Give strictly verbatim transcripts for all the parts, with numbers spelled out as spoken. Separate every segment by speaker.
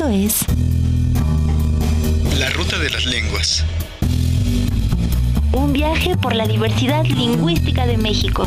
Speaker 1: es
Speaker 2: La Ruta de las Lenguas.
Speaker 1: un viaje por la diversidad lingüística de México.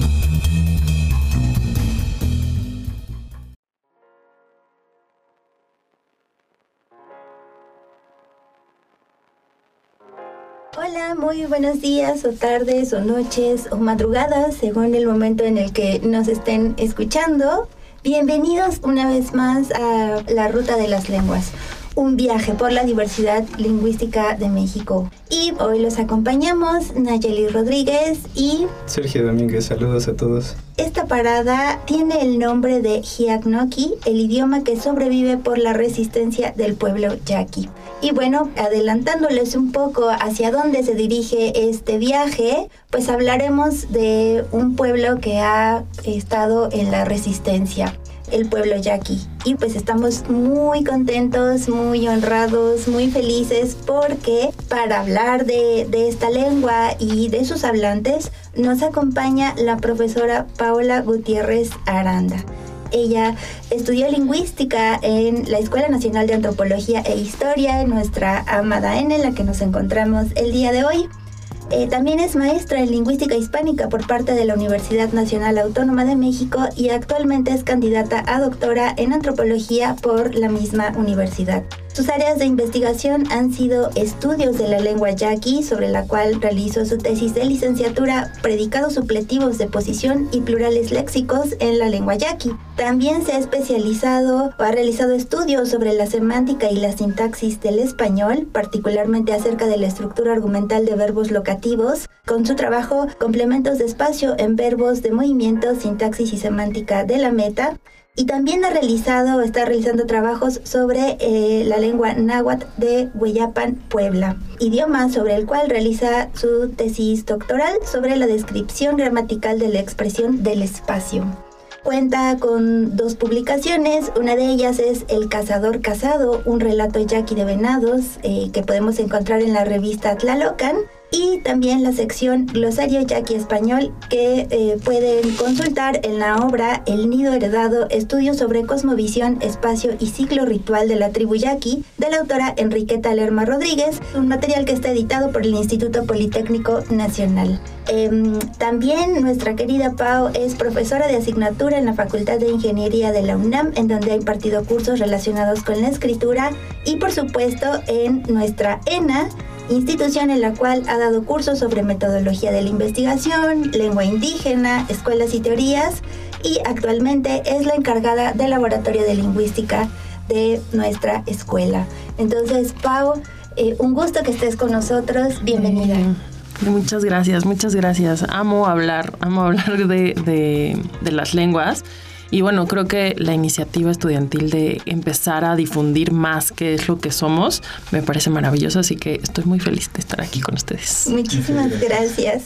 Speaker 3: Hola, muy buenos días o tardes o noches o madrugadas, según el momento en el que nos estén escuchando. Bienvenidos una vez más a La Ruta de las Lenguas, un viaje por la diversidad lingüística de México. Y hoy los acompañamos Nayeli Rodríguez y
Speaker 4: Sergio Domínguez. Saludos a todos.
Speaker 3: Esta parada tiene el nombre de Jiaknoki, el idioma que sobrevive por la resistencia del pueblo yaqui. Y bueno, adelantándoles un poco hacia dónde se dirige este viaje, pues hablaremos de un pueblo que ha estado en la resistencia, el pueblo yaqui. Y pues estamos muy contentos, muy honrados, muy felices porque para hablar de, de esta lengua y de sus hablantes nos acompaña la profesora Paola Gutiérrez Aranda. Ella estudió lingüística en la Escuela Nacional de Antropología e Historia, en nuestra amada E N, en la que nos encontramos el día de hoy. Eh, también es maestra en lingüística hispánica por parte de la Universidad Nacional Autónoma de México y actualmente es candidata a doctora en antropología por la misma universidad. Sus áreas de investigación han sido estudios de la lengua yaqui, sobre la cual realizó su tesis de licenciatura, predicados supletivos de posición y plurales léxicos en la lengua yaqui. También se ha especializado o ha realizado estudios sobre la semántica y la sintaxis del español, particularmente acerca de la estructura argumental de verbos locativos, con su trabajo Complementos de espacio en verbos de movimiento, sintaxis y semántica de la meta. Y también ha realizado o está realizando trabajos sobre eh, la lengua náhuatl de Hueyapan, Puebla, idioma sobre el cual realiza su tesis doctoral sobre la descripción gramatical de la expresión del espacio. Cuenta con dos publicaciones, una de ellas es El cazador cazado, un relato yaqui de venados eh, que podemos encontrar en la revista Tlalocan, y también la sección Glosario Yaqui Español que eh, pueden consultar en la obra El Nido Heredado, estudios sobre cosmovisión, espacio y ciclo ritual de la tribu yaqui, de la autora Enriqueta Lerma Rodríguez, un material que está editado por el Instituto Politécnico Nacional. Eh, también nuestra querida Pau es profesora de asignatura en la Facultad de Ingeniería de la UNAM, en donde ha impartido cursos relacionados con la escritura, y por supuesto en nuestra E N A, institución en la cual ha dado cursos sobre metodología de la investigación, lengua indígena, escuelas y teorías, y actualmente es la encargada del laboratorio de lingüística de nuestra escuela. Entonces, Pau, eh, un gusto que estés con nosotros. Bienvenida.
Speaker 5: Muchas gracias, muchas gracias. Amo hablar, amo hablar de, de, de las lenguas. Y bueno, creo que la iniciativa estudiantil de empezar a difundir más qué es lo que somos me parece maravillosa, así que estoy muy feliz de estar aquí con ustedes.
Speaker 3: Muchísimas gracias.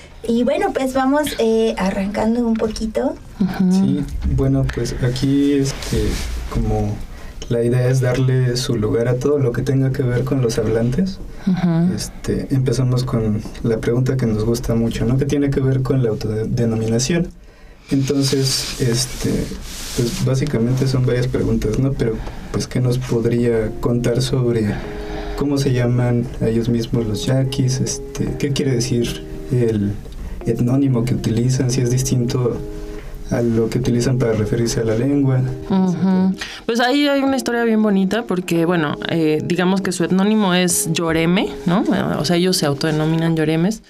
Speaker 3: Y bueno, pues vamos eh, arrancando un poquito.
Speaker 4: Uh-huh. Sí, bueno, pues aquí este, como la idea es darle su lugar a todo lo que tenga que ver con los hablantes. Uh-huh. Este, empezamos con la pregunta que nos gusta mucho, ¿no? Que tiene que ver con la autodenominación. Entonces, este, pues básicamente son varias preguntas, ¿no? Pero, pues, ¿qué nos podría contar sobre cómo se llaman a ellos mismos los yaquis? Este, ¿qué quiere decir el etnónimo que utilizan? Si es distinto a lo que utilizan para referirse a la lengua.
Speaker 5: Uh-huh. Pues ahí hay una historia bien bonita porque, bueno, eh, digamos que su etnónimo es Yoreme, ¿no? O sea, ellos se autodenominan Yoremes.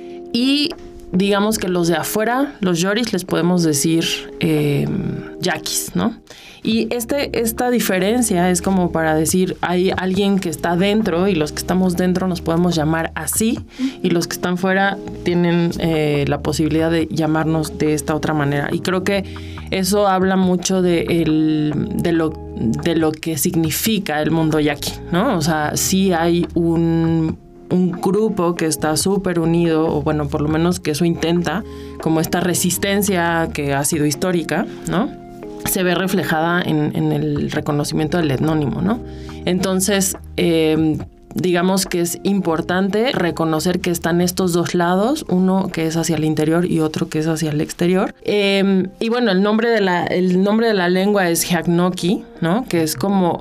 Speaker 5: Y digamos que los de afuera, los yoris, les podemos decir eh, yaquis, ¿no? Y este, esta diferencia es como para decir, hay alguien que está dentro y los que estamos dentro nos podemos llamar así, y los que están fuera tienen eh, la posibilidad de llamarnos de esta otra manera. Y creo que eso habla mucho de, el, de, lo, de lo que significa el mundo yaqui, ¿no? O sea, sí hay un... un grupo que está súper unido, o bueno, por lo menos que eso intenta, como esta resistencia que ha sido histórica, ¿no? Se ve reflejada en, en el reconocimiento del etnónimo, ¿no? Entonces, eh, digamos que es importante reconocer que están estos dos lados, uno que es hacia el interior y otro que es hacia el exterior. Eh, y bueno, el nombre de la, el nombre de la lengua es Jiaknoki, ¿no? Que es como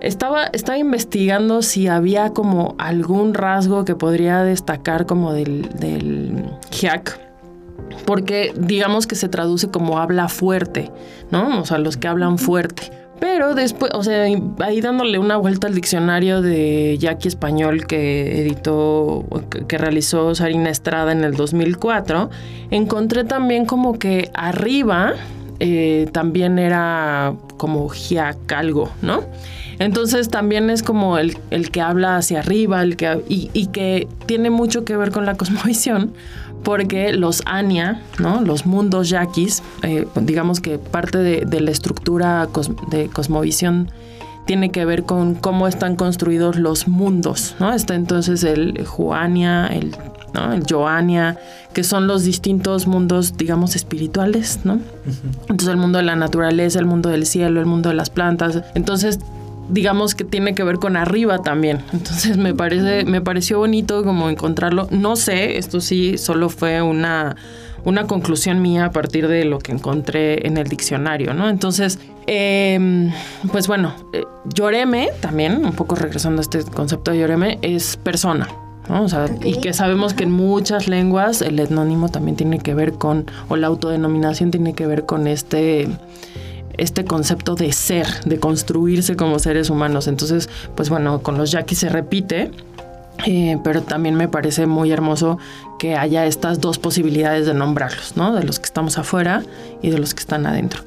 Speaker 5: estaba, estaba investigando si había como algún rasgo que podría destacar como del, del Hiak, porque digamos que se traduce como habla fuerte, ¿no? O sea, los que hablan fuerte. Pero después, o sea, ahí dándole una vuelta al diccionario de yaqui español que editó, que, que realizó Sarina Estrada en el dos mil cuatro, encontré también como que arriba eh, también era como Hiak algo, ¿no? Entonces también es como el, el que habla hacia arriba, el que, y, y que tiene mucho que ver con la cosmovisión, porque los Anya, ¿no? Los mundos yaquis, eh, digamos que parte de, de la estructura cos, de cosmovisión tiene que ver con cómo están construidos los mundos, ¿no? Está entonces el Juania, el, ¿no? el Joania, que son los distintos mundos, digamos, espirituales, ¿no? Uh-huh. Entonces el mundo de la naturaleza, el mundo del cielo, el mundo de las plantas. Entonces digamos que tiene que ver con arriba también. Entonces me parece, me pareció bonito como encontrarlo. No sé, esto sí solo fue una, una conclusión mía a partir de lo que encontré en el diccionario, ¿no? Entonces, eh, pues bueno, eh, Yoreme también, un poco regresando a este concepto de Yoreme, es persona, ¿no? O sea, okay. Y que sabemos que en muchas lenguas el etnónimo también tiene que ver con, o la autodenominación tiene que ver con este... este concepto de ser, de construirse como seres humanos. Entonces, pues bueno, con los yaquis se repite, eh, pero también me parece muy hermoso que haya estas dos posibilidades de nombrarlos, ¿no? De los que estamos afuera y de los que están adentro.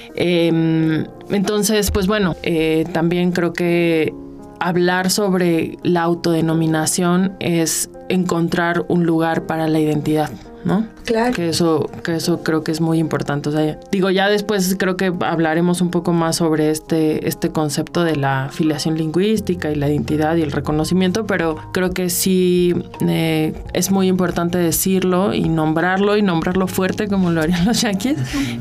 Speaker 5: Eh, entonces, pues bueno, eh, también creo que hablar sobre la autodenominación es encontrar un lugar para la identidad, ¿no?
Speaker 3: Claro.
Speaker 5: Que eso, que eso creo que es muy importante. O sea, digo, ya después creo que hablaremos un poco más sobre este, este concepto de la filiación lingüística y la identidad y el reconocimiento, pero creo que sí eh, es muy importante decirlo y nombrarlo y nombrarlo fuerte como lo harían los yaquis,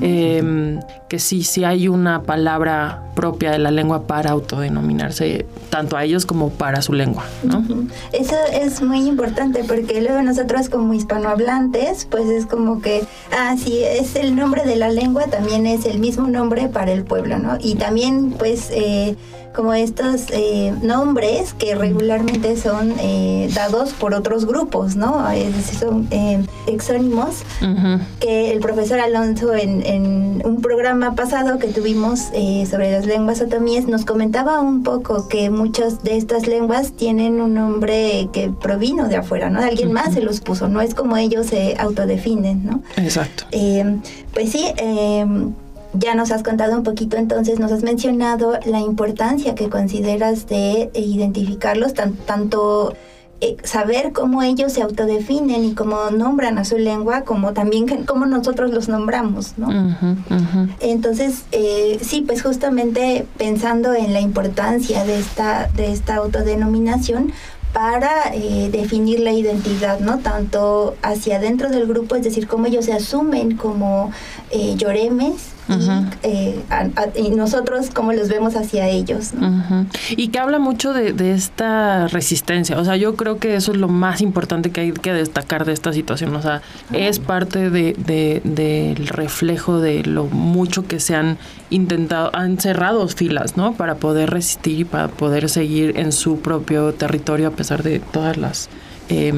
Speaker 5: eh, que sí, sí hay una palabra propia de la lengua para autodenominarse, tanto a ellos como para su lengua, ¿no?
Speaker 3: Uh-huh. Eso es muy importante porque luego nosotros como hispanohablantes, pues es como que, ah, sí, es el nombre de la lengua, también es el mismo nombre para el pueblo, ¿no? Y también, pues, eh, como estos eh, nombres que regularmente son eh, dados por otros grupos, ¿no? Es decir, son eh, exónimos, uh-huh. que el profesor Alonso en, en un programa pasado que tuvimos eh, sobre las lenguas otomíes nos comentaba un poco que muchas de estas lenguas tienen un nombre que provino de afuera, ¿no? Alguien uh-huh. más se los puso, no es como ellos se autodefinen, ¿no?
Speaker 5: Exacto.
Speaker 3: Eh, pues sí, eh, ya nos has contado un poquito, entonces nos has mencionado la importancia que consideras de identificarlos, tan, tanto eh, saber cómo ellos se autodefinen y cómo nombran a su lengua, como también que, cómo nosotros los nombramos, ¿no? Uh-huh, uh-huh. Entonces, eh, sí, pues justamente pensando en la importancia de esta, de esta autodenominación, para eh, definir la identidad, ¿no? Tanto hacia dentro del grupo, es decir, cómo ellos se asumen como eh, yoremes, uh-huh. y, eh, a, a, y nosotros cómo los vemos hacia ellos, ¿no?
Speaker 5: Uh-huh. Y que habla mucho de, de esta resistencia. O sea, yo creo que eso es lo más importante que hay que destacar de esta situación. O sea, uh-huh. es parte de, de, del reflejo de lo mucho que se han intentado, han cerrado filas, ¿no? Para poder resistir y para poder seguir en su propio territorio a pesar de todas las... Eh,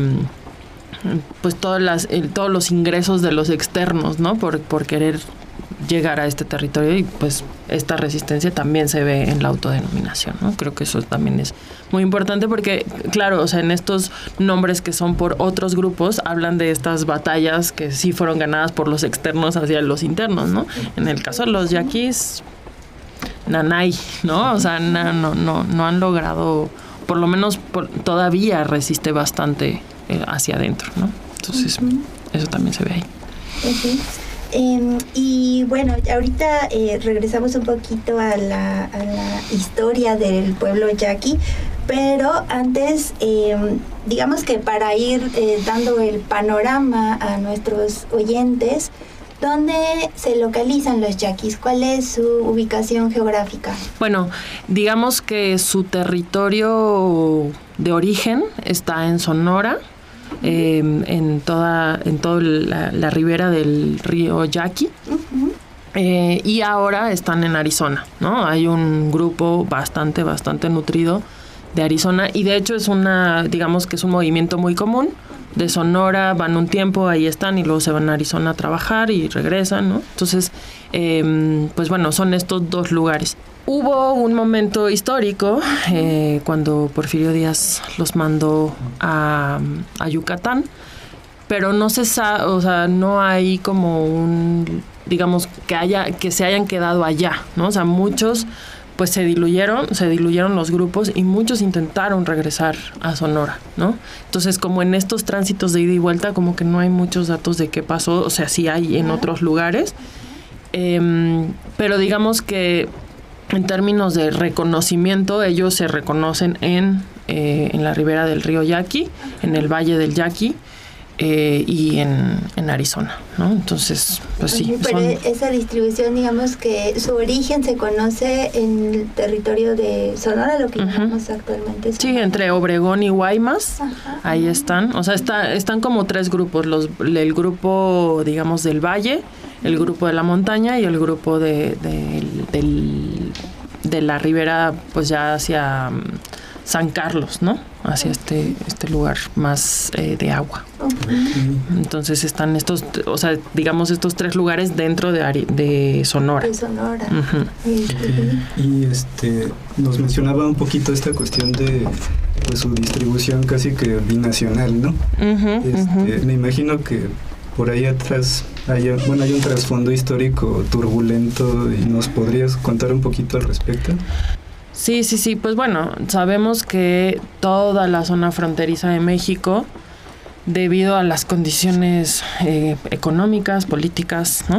Speaker 5: pues todas las, eh, todos los ingresos de los externos, ¿no? Por, por querer llegar a este territorio, y pues esta resistencia también se ve en la autodenominación, ¿no? Creo que eso también es muy importante porque, claro, o sea, en estos nombres que son por otros grupos, hablan de estas batallas que sí fueron ganadas por los externos hacia los internos, ¿no? En el caso de los yaquis, nanay, ¿no? O sea, no, no, no, no han logrado, por lo menos por, todavía resiste bastante eh, hacia adentro, ¿no? Entonces, uh-huh. eso también se ve ahí.
Speaker 3: Uh-huh. Eh, y bueno, ahorita eh, regresamos un poquito a la, a la historia del pueblo yaqui, pero antes, eh, digamos que para ir eh, dando el panorama a nuestros oyentes, ¿dónde se localizan los yaquis? ¿Cuál es su ubicación geográfica?
Speaker 5: Bueno, digamos que su territorio de origen está en Sonora, Eh, en toda en toda la, la ribera del río Yaqui, uh-huh. Eh, y ahora están en Arizona, ¿no? Hay un grupo bastante, bastante nutrido de Arizona y de hecho es una, digamos que es un movimiento muy común. De Sonora van un tiempo, ahí están y luego se van a Arizona a trabajar y regresan, ¿no? Entonces, eh, pues bueno, son estos dos lugares. Hubo un momento histórico eh, cuando Porfirio Díaz los mandó a, a Yucatán, pero no se sabe, o sea, no hay como un, digamos, que haya, que se hayan quedado allá, ¿no? O sea, muchos pues se diluyeron, se diluyeron los grupos y muchos intentaron regresar a Sonora, ¿no? Entonces, como en estos tránsitos de ida y vuelta, como que no hay muchos datos de qué pasó, o sea, sí hay en otros lugares, eh, pero digamos que en términos de reconocimiento, ellos se reconocen en, eh, en la ribera del río Yaqui, en el valle del Yaqui, Eh, y en, en Arizona, ¿no? Entonces, pues sí.
Speaker 3: Oye, pero son... esa distribución, digamos que su origen se conoce en el territorio de Sonora, lo que uh-huh. llamamos actualmente Sonora.
Speaker 5: Sí, entre Obregón y Guaymas, Ajá. ahí están. O sea, está, están como tres grupos, los, el grupo, digamos, del valle, el grupo de la montaña y el grupo de, de, del, de la ribera, pues ya hacia San Carlos, ¿no? Hacia este este lugar más eh, de agua. Okay. Entonces están estos, o sea, digamos estos tres lugares dentro de, Ari, de Sonora.
Speaker 3: De Sonora.
Speaker 5: Uh-huh.
Speaker 4: Okay. Y este nos mencionaba un poquito esta cuestión de pues, su distribución casi que binacional, ¿no?
Speaker 5: Uh-huh,
Speaker 4: este,
Speaker 5: uh-huh.
Speaker 4: Me imagino que por ahí atrás hay, bueno, hay un trasfondo histórico turbulento y ¿nos podrías contar un poquito al respecto?
Speaker 5: Sí, sí, sí. Pues bueno, sabemos que toda la zona fronteriza de México, debido a las condiciones eh, económicas, políticas, ¿no?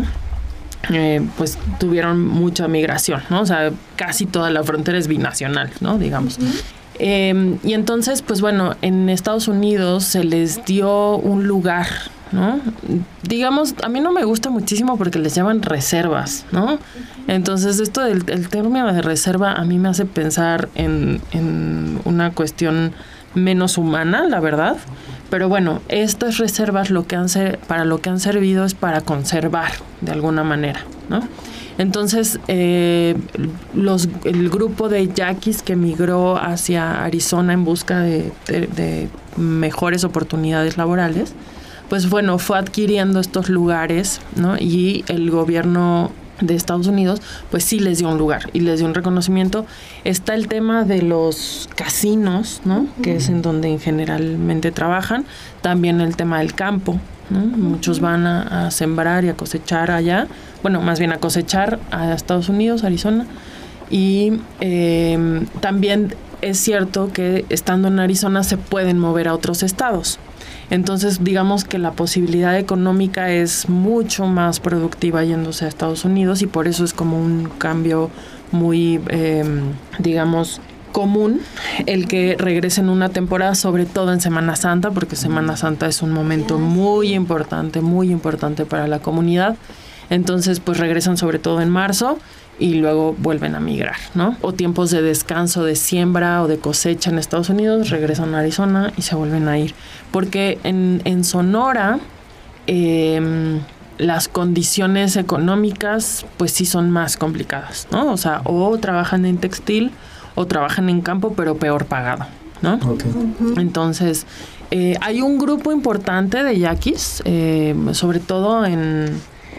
Speaker 5: Eh, pues tuvieron mucha migración, ¿no? O sea, casi toda la frontera es binacional, ¿no? Digamos. Uh-huh. Eh, y entonces, pues bueno, en Estados Unidos se les dio un lugar, ¿no? Digamos, a mí no me gusta muchísimo porque les llaman reservas, ¿no? Entonces, esto del el término de reserva a mí me hace pensar en, en una cuestión menos humana, la verdad. Pero bueno, estas reservas lo que han ser, para lo que han servido es para conservar de alguna manera, ¿no? Entonces, eh, los, el grupo de yaquis que migró hacia Arizona en busca de, de, de mejores oportunidades laborales, pues bueno, fue adquiriendo estos lugares, ¿no? Y el gobierno de Estados Unidos, pues sí les dio un lugar y les dio un reconocimiento. Está el tema de los casinos, ¿no? Uh-huh. Que es en donde generalmente trabajan. También el tema del campo, ¿no? Uh-huh. Muchos van a, a sembrar y a cosechar allá. Bueno, más bien a cosechar a Estados Unidos, Arizona. Y eh, también es cierto que estando en Arizona se pueden mover a otros estados. Entonces, digamos que la posibilidad económica es mucho más productiva yéndose a Estados Unidos y por eso es como un cambio muy, eh, digamos, común el que regresen una temporada, sobre todo en Semana Santa, porque Semana Santa es un momento muy importante, muy importante para la comunidad. Entonces, pues regresan sobre todo en marzo y luego vuelven a migrar, ¿no? O tiempos de descanso, de siembra o de cosecha en Estados Unidos, regresan a Arizona y se vuelven a ir. Porque en, en Sonora eh, las condiciones económicas pues sí son más complicadas, ¿no? O sea, o trabajan en textil o trabajan en campo, pero peor pagado, ¿no?
Speaker 4: Okay.
Speaker 5: Entonces, eh, hay un grupo importante de yaquis, eh, sobre todo en...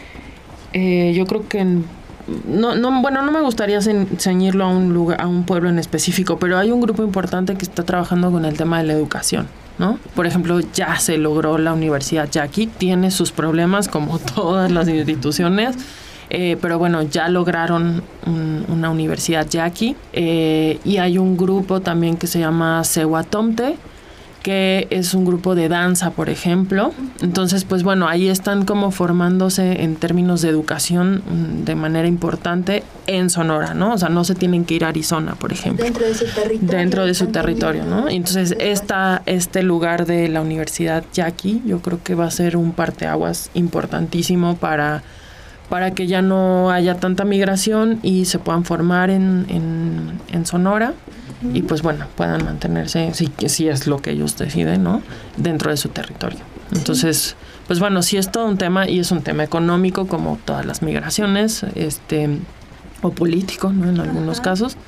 Speaker 5: Eh, yo creo que en No, no, bueno, no me gustaría ceñirlo a un lugar, a un pueblo en específico, pero hay un grupo importante que está trabajando con el tema de la educación, ¿no? Por ejemplo, ya se logró la Universidad Yaqui, tiene sus problemas como todas las instituciones, eh, pero bueno, ya lograron un, una Universidad Yaqui, eh, y hay un grupo también que se llama Sehuatomte, que es un grupo de danza, por ejemplo. Entonces, pues bueno, ahí están como formándose en términos de educación de manera importante en Sonora, ¿no? O sea, no se tienen que ir a Arizona, por ejemplo.
Speaker 3: Dentro de su territorio.
Speaker 5: Dentro de su territorio, ¿no? Entonces, esta, este lugar de la Universidad Yaqui, yo creo que va a ser un parteaguas importantísimo para, para que ya no haya tanta migración y se puedan formar en, en, en Sonora. Y pues bueno, puedan mantenerse, si, si es lo que ellos deciden, ¿no? Dentro de su territorio. Entonces, pues bueno, sí es todo un tema y es un tema económico como todas las migraciones, este, o político, ¿no? En algunos Ajá. casos.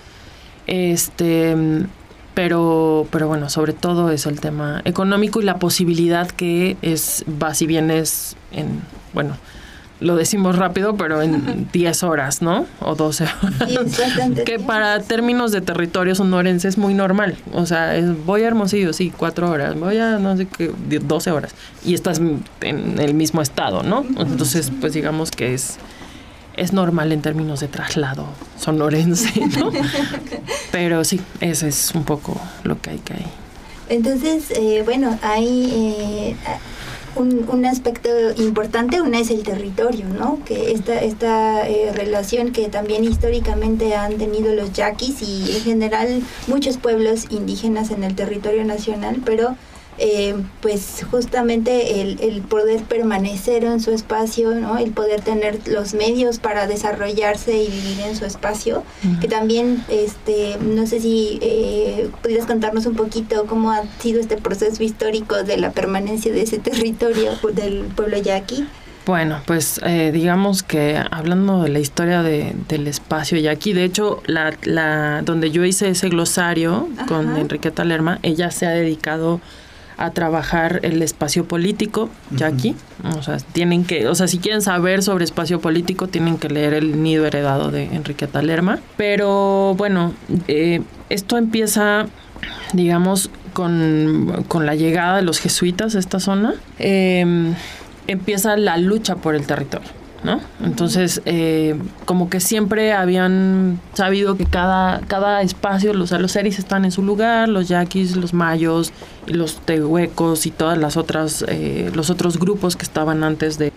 Speaker 5: Este, pero, pero bueno, sobre todo es el tema económico y la posibilidad que es, vas y vienes en, bueno, lo decimos rápido, pero en diez horas, ¿no? O doce horas. Sí, que tiempo. Para términos de territorio sonorense es muy normal. O sea, es, voy a Hermosillo, sí, cuatro horas. Voy a, no sé qué, doce horas. Y estás en el mismo estado, ¿no? Entonces, pues digamos que es, es normal en términos de traslado sonorense, ¿no? Pero sí, ese es un poco lo que hay que hay.
Speaker 3: Entonces, eh, bueno, hay... Eh, Un, un aspecto importante, una es el territorio, ¿no? Que esta, esta eh, relación que también históricamente han tenido los yaquis y en general muchos pueblos indígenas en el territorio nacional, pero eh, pues justamente el, el poder permanecer en su espacio, ¿no? El poder tener los medios para desarrollarse y vivir en su espacio, uh-huh. que también, este, no sé si eh, pudieras contarnos un poquito cómo ha sido este proceso histórico de la permanencia de ese territorio del pueblo yaqui.
Speaker 5: Bueno, pues eh, digamos que hablando de la historia de, del espacio yaqui, de hecho, la, la, donde yo hice ese glosario Ajá. con Enriqueta Lerma, ella se ha dedicado a trabajar el espacio político yaqui. Uh-huh. O sea, tienen que, o sea, si quieren saber sobre espacio político, tienen que leer El nido heredado de Enriqueta Lerma. Pero bueno, eh, esto empieza, digamos, con, con la llegada de los jesuitas a esta zona. Eh, empieza la lucha por el territorio, ¿no? Entonces, eh, como que siempre habían sabido que cada, cada espacio, los, los seris están en su lugar, los yaquis, los mayos, y los tehuecos y todas las otras, eh, los otros grupos que estaban antes de,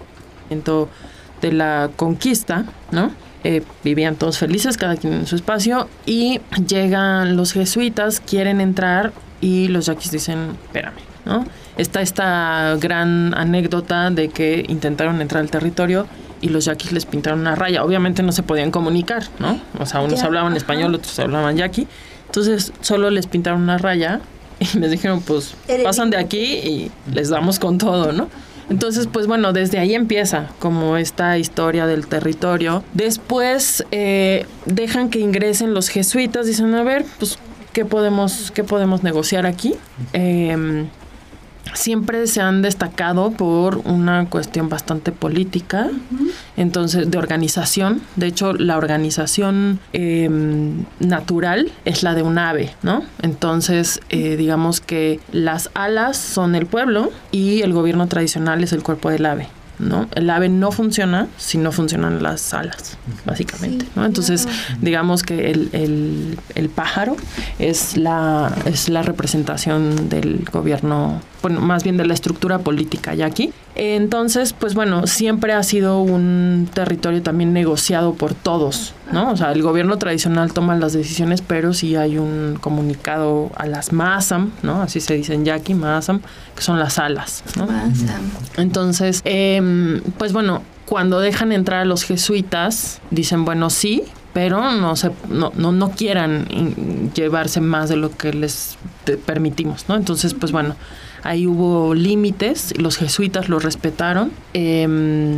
Speaker 5: de la conquista, ¿no? Eh, vivían todos felices, cada quien en su espacio, y llegan los jesuitas, quieren entrar, y los yaquis dicen, espérame, ¿no? Está esta gran anécdota de que intentaron entrar al territorio y los yaquis les pintaron una raya. Obviamente no se podían comunicar, ¿no? O sea, unos ya, hablaban ajá. español, otros hablaban yaqui. Entonces, solo les pintaron una raya y les dijeron, pues, pasan de aquí y les damos con todo, ¿no? Entonces, pues bueno, desde ahí empieza como esta historia del territorio. Después eh, dejan que ingresen los jesuitas, dicen, a ver, pues, ¿qué podemos, qué podemos negociar aquí? Eh, siempre se han destacado por una cuestión bastante política, uh-huh. entonces de organización. De hecho, la organización eh, natural es la de un ave, ¿no? Entonces, eh, digamos que las alas son el pueblo y el gobierno tradicional es el cuerpo del ave, ¿no? El ave no funciona si no funcionan las alas, básicamente, ¿no? Entonces, digamos que el, el, el pájaro es la, es la representación del gobierno, bueno, más bien de la estructura política yaqui. Entonces, pues bueno, siempre ha sido un territorio también negociado por todos, ¿no? O sea, el gobierno tradicional toma las decisiones, pero sí hay un comunicado a las maasam, ¿no? Así se dice en yaqui, maasam, que son las alas, ¿no? Maasam. Entonces, eh, pues bueno, cuando dejan entrar a los jesuitas, dicen, bueno, sí, pero no se no no, no quieran in, llevarse más de lo que les te, permitimos, ¿no? Entonces, pues bueno, ahí hubo límites, los jesuitas los respetaron, eh,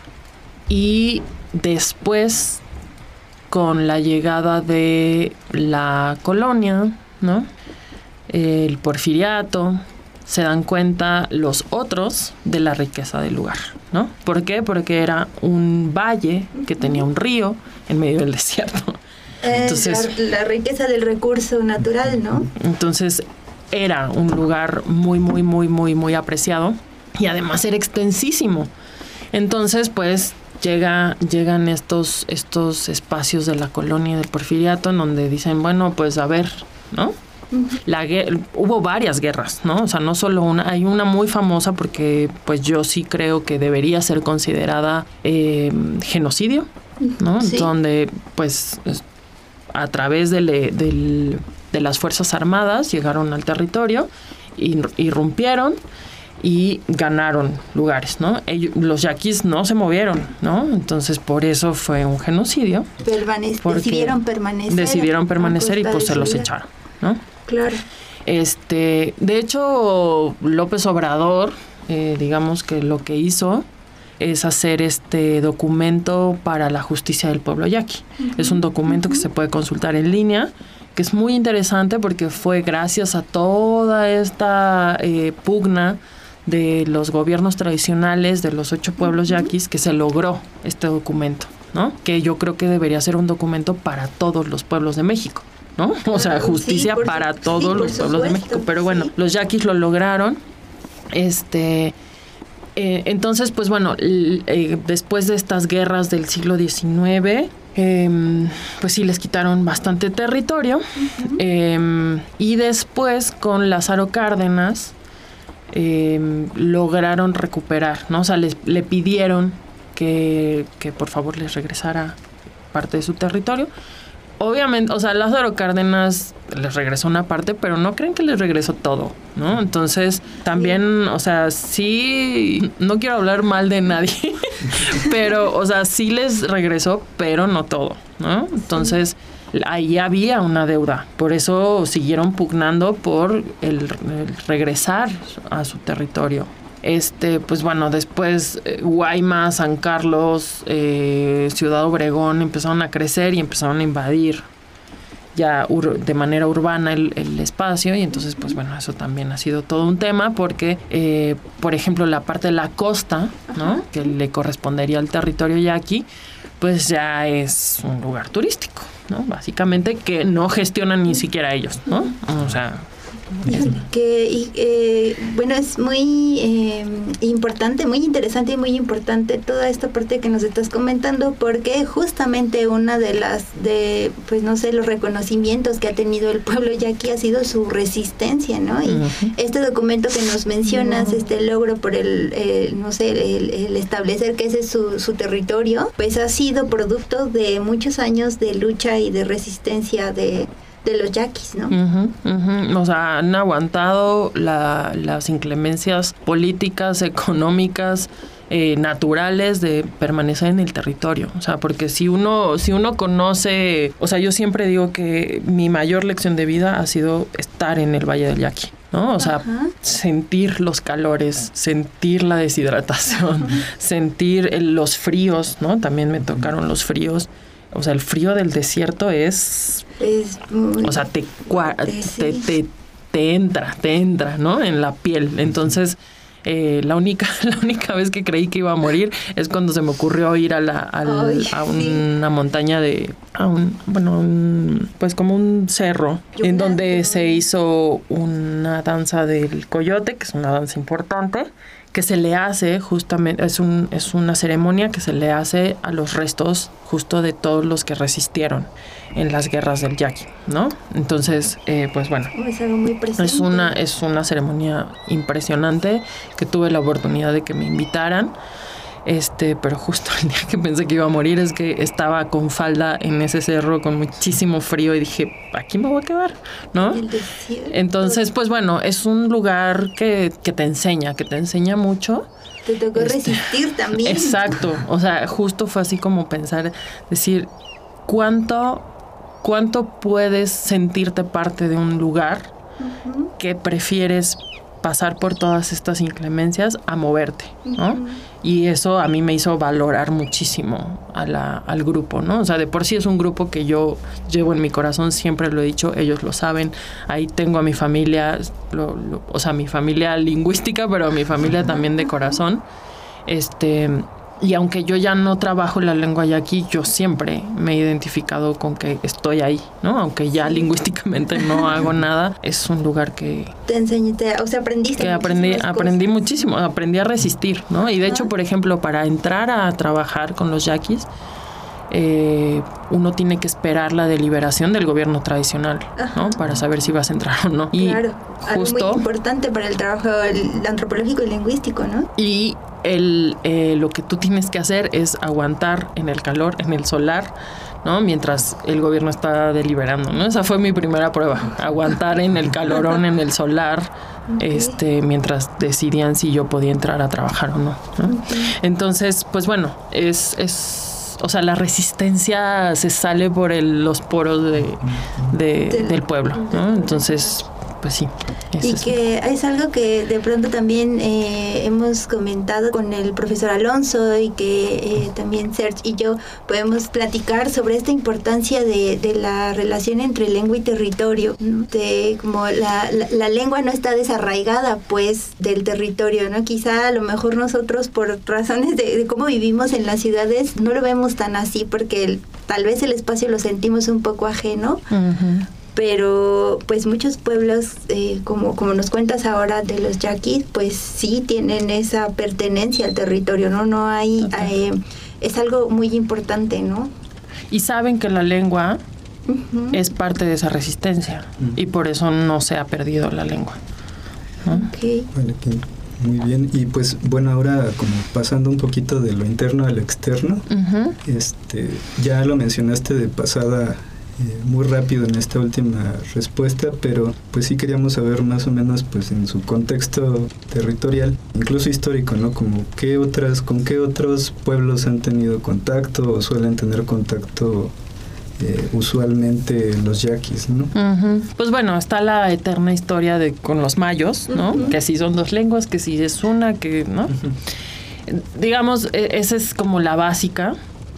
Speaker 5: y después, con la llegada de la colonia, ¿no? El porfiriato, se dan cuenta los otros de la riqueza del lugar, ¿no? ¿Por qué? Porque era un valle que tenía un río en medio del desierto.
Speaker 3: Entonces, la, la riqueza del recurso natural, ¿no?
Speaker 5: Entonces, era un lugar muy, muy, muy, muy, muy apreciado y además era extensísimo. Entonces, pues, llega, llegan estos, estos espacios de la colonia y del porfiriato en donde dicen, bueno, pues, a ver, ¿no? La, hubo varias guerras, ¿no? O sea, no solo una, hay una muy famosa porque pues yo sí creo que debería ser considerada eh, genocidio, ¿no? Sí. Donde pues a través de, le, de, de las Fuerzas Armadas llegaron al territorio, irrumpieron y ganaron lugares, ¿no? Ellos, los yaquis no se movieron, ¿no? Entonces por eso fue un genocidio.
Speaker 3: Permanec- decidieron permanecer.
Speaker 5: Decidieron permanecer y pues se los echaron, ¿no?
Speaker 3: Claro.
Speaker 5: Este, de hecho, López Obrador eh, digamos que lo que hizo es hacer este documento para la justicia del pueblo yaqui. Uh-huh. Es un documento uh-huh. que se puede consultar en línea, que es muy interesante porque fue gracias a toda esta eh, pugna de los gobiernos tradicionales de los ocho pueblos uh-huh. yaquis que se logró este documento, ¿no? Que yo creo que debería ser un documento para todos los pueblos de México, ¿no? O sea, justicia sí, para su, todos sí, los pueblos de México. Pero bueno, sí. los yaquis lo lograron. Este, eh, entonces, pues bueno, l- eh, después de estas guerras del siglo diecinueve, eh, pues sí les quitaron bastante territorio. Uh-huh. Eh, y después con Lázaro Cárdenas eh, lograron recuperar, ¿no? O sea, les, le pidieron que, que por favor les regresara parte de su territorio. Obviamente, o sea, Lázaro Cárdenas les regresó una parte, pero no creen que les regresó todo, ¿no? Entonces, también, o sea, sí, no quiero hablar mal de nadie, pero, o sea, sí les regresó, pero no todo, ¿no? Entonces, ahí había una deuda. Por eso siguieron pugnando por el, el regresar a su territorio. Este, pues bueno, después eh, Guaymas, San Carlos, eh, Ciudad Obregón empezaron a crecer y empezaron a invadir ya ur- de manera urbana el, el espacio, y entonces pues bueno, eso también ha sido todo un tema porque, eh, por ejemplo, la parte de la costa, ¿no? Que le correspondería al territorio yaqui, pues ya es un lugar turístico, ¿no? Básicamente que no gestionan ni siquiera ellos, ¿no? O sea...
Speaker 3: Que, y, eh, bueno, es muy eh, importante, muy interesante y muy importante toda esta parte que nos estás comentando, porque justamente una de las, de pues no sé, los reconocimientos que ha tenido el pueblo yaqui ha sido su resistencia, ¿no? Y uh-huh. este documento que nos mencionas, uh-huh. este logro por el, eh, no sé, el, el establecer que ese es su, su territorio, pues ha sido producto de muchos años de lucha y de resistencia de de los yaquis, ¿no?
Speaker 5: Uh-huh, uh-huh. O sea, han aguantado la, las inclemencias políticas, económicas, eh, naturales de permanecer en el territorio. O sea, porque si uno, si uno conoce, o sea, yo siempre digo que mi mayor lección de vida ha sido estar en el Valle del Yaqui, ¿no? O sea, uh-huh. sentir los calores, sentir la deshidratación, uh-huh. sentir el, los fríos, ¿no? También me tocaron los fríos. O sea, el frío del desierto es... es muy, o sea, te, te, te, te entra, te entra, ¿no? En la piel. Entonces, eh, la única la única vez que creí que iba a morir es cuando se me ocurrió ir a la al, Ay, a una sí. montaña de... a un bueno, un, pues como un cerro, Yo en donde se hizo una danza del coyote, que es una danza importante, que se le hace justamente, es un es una ceremonia que se le hace a los restos justo de todos los que resistieron en las guerras del Yaqui, ¿no? Entonces, eh, pues bueno,
Speaker 3: es algo muy presente.
Speaker 5: Es una, es una ceremonia impresionante que tuve la oportunidad de que me invitaran. Este, pero justo el día que pensé que iba a morir es que estaba con falda en ese cerro con muchísimo frío y dije, aquí me voy a quedar, ¿no? Entonces, pues bueno, es un lugar que, que te enseña, que te enseña mucho.
Speaker 3: Te tocó este, resistir también.
Speaker 5: Exacto, o sea, justo fue así como pensar, decir, ¿cuánto, cuánto puedes sentirte parte de un lugar uh-huh. que prefieres pasar por todas estas inclemencias a moverte, ¿no? Uh-huh. Y eso a mí me hizo valorar muchísimo a la, al grupo, ¿no? O sea, de por sí es un grupo que yo llevo en mi corazón, siempre lo he dicho, ellos lo saben. Ahí tengo a mi familia, lo, lo, o sea, mi familia lingüística, pero mi familia también de corazón. Este... Y aunque yo ya no trabajo la lengua yaqui, yo siempre me he identificado con que estoy ahí, ¿no? Aunque ya lingüísticamente no hago nada, es un lugar que...
Speaker 3: Te enseñé, te, o sea, aprendiste
Speaker 5: Que aprendí, aprendí muchísimo, aprendí a resistir, ¿no? Y de hecho, por ejemplo, para entrar a trabajar con los yaquis, eh, uno tiene que esperar la deliberación del gobierno tradicional, ¿no? Para saber si vas a entrar o no. Y
Speaker 3: claro,
Speaker 5: justo,
Speaker 3: algo muy importante para el trabajo el antropológico y lingüístico, ¿no?
Speaker 5: Y el, eh, lo que tú tienes que hacer es aguantar en el calor, en el solar, ¿no? Mientras el gobierno está deliberando, ¿no? Esa fue mi primera prueba, aguantar en el calorón, en el solar, okay. este, mientras decidían si yo podía entrar a trabajar o no, ¿no? Okay. Entonces, pues bueno, es... es o sea, la resistencia se sale por el, los poros de, de, del pueblo, ¿no? Entonces, pues pues sí.
Speaker 3: Y
Speaker 5: es
Speaker 3: que es algo que de pronto también eh, hemos comentado con el profesor Alonso y que eh, también Serge y yo podemos platicar sobre esta importancia de, de la relación entre lengua y territorio, ¿no? De como la, la, la lengua no está desarraigada pues del territorio, ¿no? Quizá a lo mejor nosotros por razones de, de cómo vivimos en las ciudades no lo vemos tan así porque el, tal vez el espacio lo sentimos un poco ajeno. Uh-huh. Pero pues muchos pueblos, eh, como, como nos cuentas ahora de los yaquis, pues sí tienen esa pertenencia al territorio, ¿no? No hay, eh, es algo muy importante, ¿no?
Speaker 5: Y saben que la lengua uh-huh. es parte de esa resistencia uh-huh. y por eso no se ha perdido la lengua, ¿no?
Speaker 3: Okay.
Speaker 4: Vale, okay. Muy bien, y pues bueno, ahora como pasando un poquito de lo interno al externo, uh-huh. este, ya lo mencionaste de pasada eh, muy rápido en esta última respuesta, pero pues sí queríamos saber más o menos pues en su contexto territorial, incluso histórico, ¿no? Como qué otras, con qué otros pueblos han tenido contacto o suelen tener contacto Eh, usualmente los yaquis, ¿no?
Speaker 5: Uh-huh. Pues bueno, está la eterna historia de con los mayos, ¿no? Uh-huh. Que si son dos lenguas, que si es una, que, ¿no? Uh-huh. Digamos, esa es como la básica.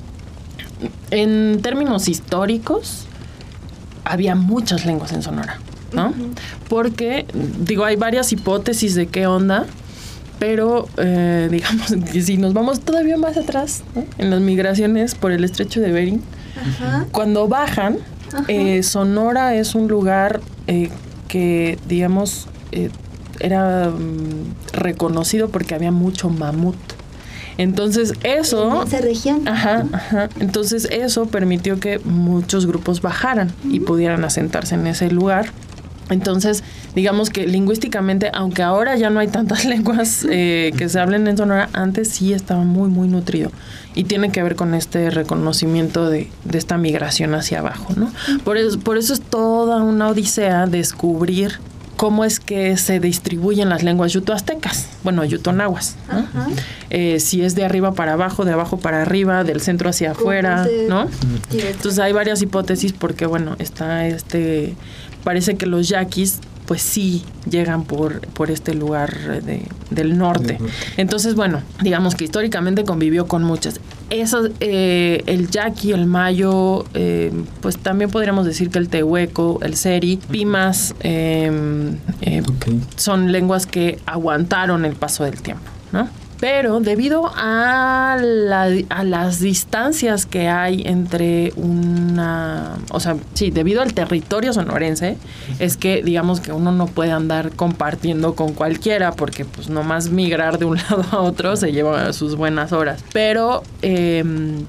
Speaker 5: En términos históricos, había muchas lenguas en Sonora, ¿no? Uh-huh. Porque, digo, hay varias hipótesis de qué onda, pero eh, digamos que si nos vamos todavía más atrás, ¿no? En las migraciones por el estrecho de Bering, Ajá. cuando bajan, eh, Sonora es un lugar eh, que, digamos, eh, era um, reconocido porque había mucho mamut. Entonces eso...
Speaker 3: ¿En esa región?
Speaker 5: Ajá, ajá. Entonces eso permitió que muchos grupos bajaran uh-huh. y pudieran asentarse en ese lugar. Entonces, digamos que lingüísticamente, aunque ahora ya no hay tantas lenguas eh, que se hablen en Sonora, antes sí estaba muy, muy nutrido. Y tiene que ver con este reconocimiento de, de esta migración hacia abajo, ¿no? Por eso, por eso es toda una odisea descubrir cómo es que se distribuyen las lenguas yuto-aztecas, bueno, yuto-nahuas, ¿no? Eh, si es de arriba para abajo, de abajo para arriba, del centro hacia afuera, ¿no? Entonces hay varias hipótesis porque, bueno, está este... Parece que los yaquis, pues sí, llegan por, por este lugar de, del norte. Entonces, bueno, digamos que históricamente convivió con muchas. Esas, eh, el yaqui, el mayo, eh, pues también podríamos decir que el tehueco, el seri, pimas, eh, eh, okay. son lenguas que aguantaron el paso del tiempo, ¿no? Pero debido a, la, a las distancias que hay entre una... O sea, sí, debido al territorio sonorense, es que digamos que uno no puede andar compartiendo con cualquiera porque pues nomás migrar de un lado a otro se lleva sus buenas horas. Pero eh,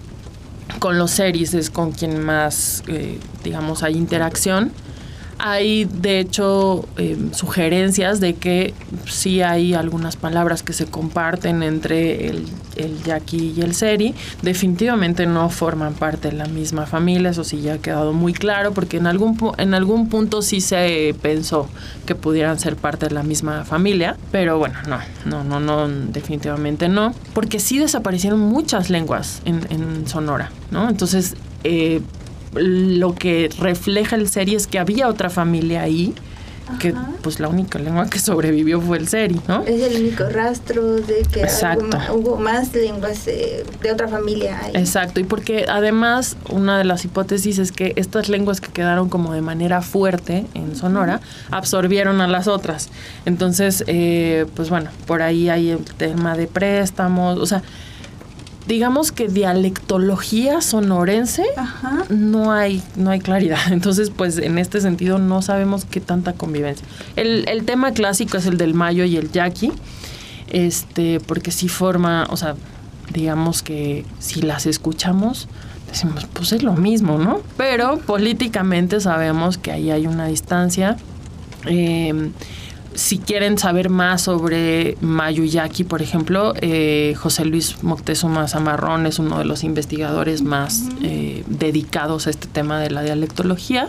Speaker 5: con los seris es con quien más, eh, digamos, hay interacción. Hay, de hecho, eh, sugerencias de que sí hay algunas palabras que se comparten entre el, el yaqui y el seri. Definitivamente no forman parte de la misma familia, eso sí ya ha quedado muy claro, porque en algún, en algún punto sí se pensó que pudieran ser parte de la misma familia, pero bueno, no, no, no, no, definitivamente no, porque sí desaparecieron muchas lenguas en, en Sonora, ¿no? Entonces, eh, lo que refleja el seri es que había otra familia ahí, Ajá. que pues la única lengua que sobrevivió fue el seri, ¿no?
Speaker 3: Es el único rastro de que
Speaker 5: Exacto.
Speaker 3: algo, hubo más lenguas eh, de otra familia ahí.
Speaker 5: Exacto, y porque además una de las hipótesis es que estas lenguas que quedaron como de manera fuerte en Sonora absorbieron a las otras. Entonces, eh, pues bueno, por ahí hay el tema de préstamos, o sea, digamos que dialectología sonorense Ajá. no hay no hay claridad. Entonces, pues en este sentido no sabemos qué tanta convivencia. El, el tema clásico es el del mayo y el yaqui, este, porque sí forma, o sea, digamos que si las escuchamos, decimos, pues es lo mismo, ¿no? Pero políticamente sabemos que ahí hay una distancia. Eh, Si quieren saber más sobre mayo y yaqui, por ejemplo, eh, José Luis Moctezuma Zamarrón es uno de los investigadores más eh, dedicados a este tema de la dialectología.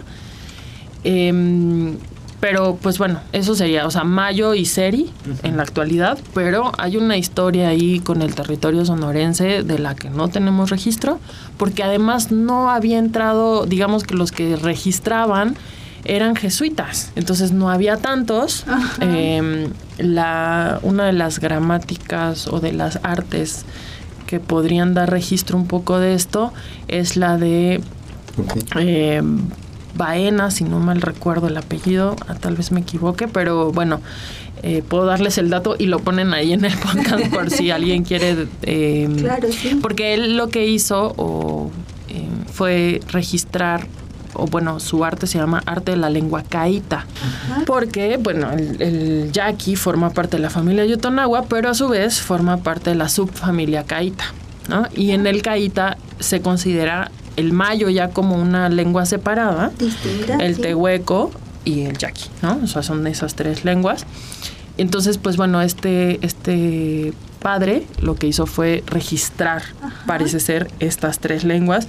Speaker 5: Eh, pero, pues bueno, eso sería, o sea, mayo y seri uh-huh. en la actualidad, pero hay una historia ahí con el territorio sonorense de la que no tenemos registro, porque además no había entrado, digamos que los que registraban eran jesuitas, entonces no había tantos. Eh, la, una de las gramáticas o de las artes que podrían dar registro un poco de esto es la de okay. eh, Baena, si no mal recuerdo el apellido, ah, tal vez me equivoque, pero bueno, eh, puedo darles el dato y lo ponen ahí en el podcast por si alguien quiere. Eh,
Speaker 3: claro, sí.
Speaker 5: Porque él lo que hizo o, eh, fue registrar, o bueno, su arte se llama arte de la lengua caíta. Ajá. Porque, bueno, el, el yaqui forma parte de la familia Yotonawa, pero a su vez forma parte de la subfamilia caíta, ¿no? Y en el caíta se considera el mayo ya como una lengua separada, distinta, el sí. tehueco y el yaqui, ¿no? O sea, son esas tres lenguas. Entonces, pues bueno, este, este padre lo que hizo fue registrar, ajá. parece ser, estas tres lenguas.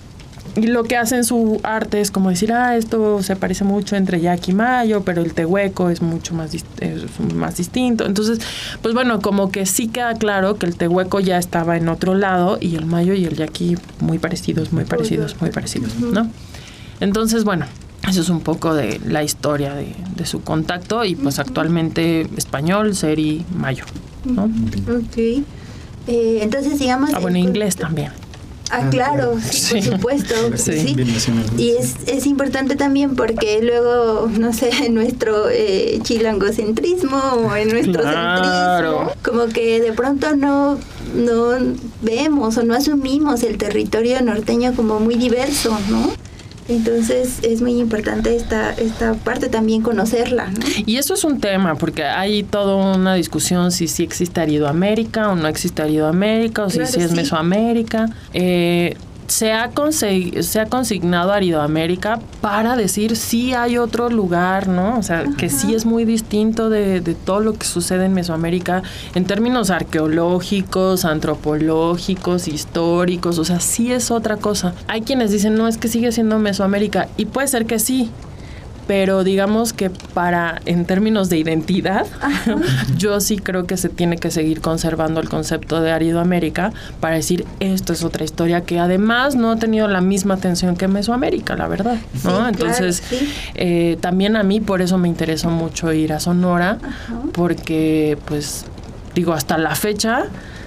Speaker 5: Y lo que hace en su arte es como decir, ah, esto se parece mucho entre yaqui y mayo, pero el tehueco es mucho más, dist- es más distinto. Entonces, pues bueno, como que sí queda claro que el tehueco ya estaba en otro lado y el mayo y el yaqui muy parecidos, muy parecidos, muy parecidos, ¿no? Entonces, bueno, eso es un poco de la historia de, de su contacto y pues actualmente español, seri, mayo, ¿no?
Speaker 3: Ok. Eh, entonces, digamos...
Speaker 5: Ah, bueno, inglés también.
Speaker 3: Ah, claro, sí, por supuesto.
Speaker 5: Sí.
Speaker 3: Sí. Y es, es importante también porque luego, no sé, en nuestro eh, chilangocentrismo o en nuestro
Speaker 5: claro.
Speaker 3: centrismo, como que de pronto no, no vemos o no asumimos el territorio norteño como muy diverso, ¿no? Entonces es muy importante esta, esta parte también conocerla, ¿no?
Speaker 5: Y eso es un tema, porque hay toda una discusión si sí existe Aridoamérica o no existe Aridoamérica, o claro, si sí es sí. Mesoamérica. Eh, se ha, conseg- se ha consignado Aridoamérica para decir sí hay otro lugar, ¿no? O sea, ajá. que sí es muy distinto de, de todo lo que sucede en Mesoamérica en términos arqueológicos, antropológicos, históricos, o sea, sí es otra cosa. Hay quienes dicen, no, es que sigue siendo Mesoamérica, y puede ser que sí, pero digamos que para, en términos de identidad, ajá. yo sí creo que se tiene que seguir conservando el concepto de Aridoamérica para decir, esto es otra historia que además no ha tenido la misma atención que Mesoamérica, la verdad, ¿no? Sí, entonces, claro, sí. eh, también a mí por eso me interesó mucho ir a Sonora, ajá. porque, pues, digo, hasta la fecha...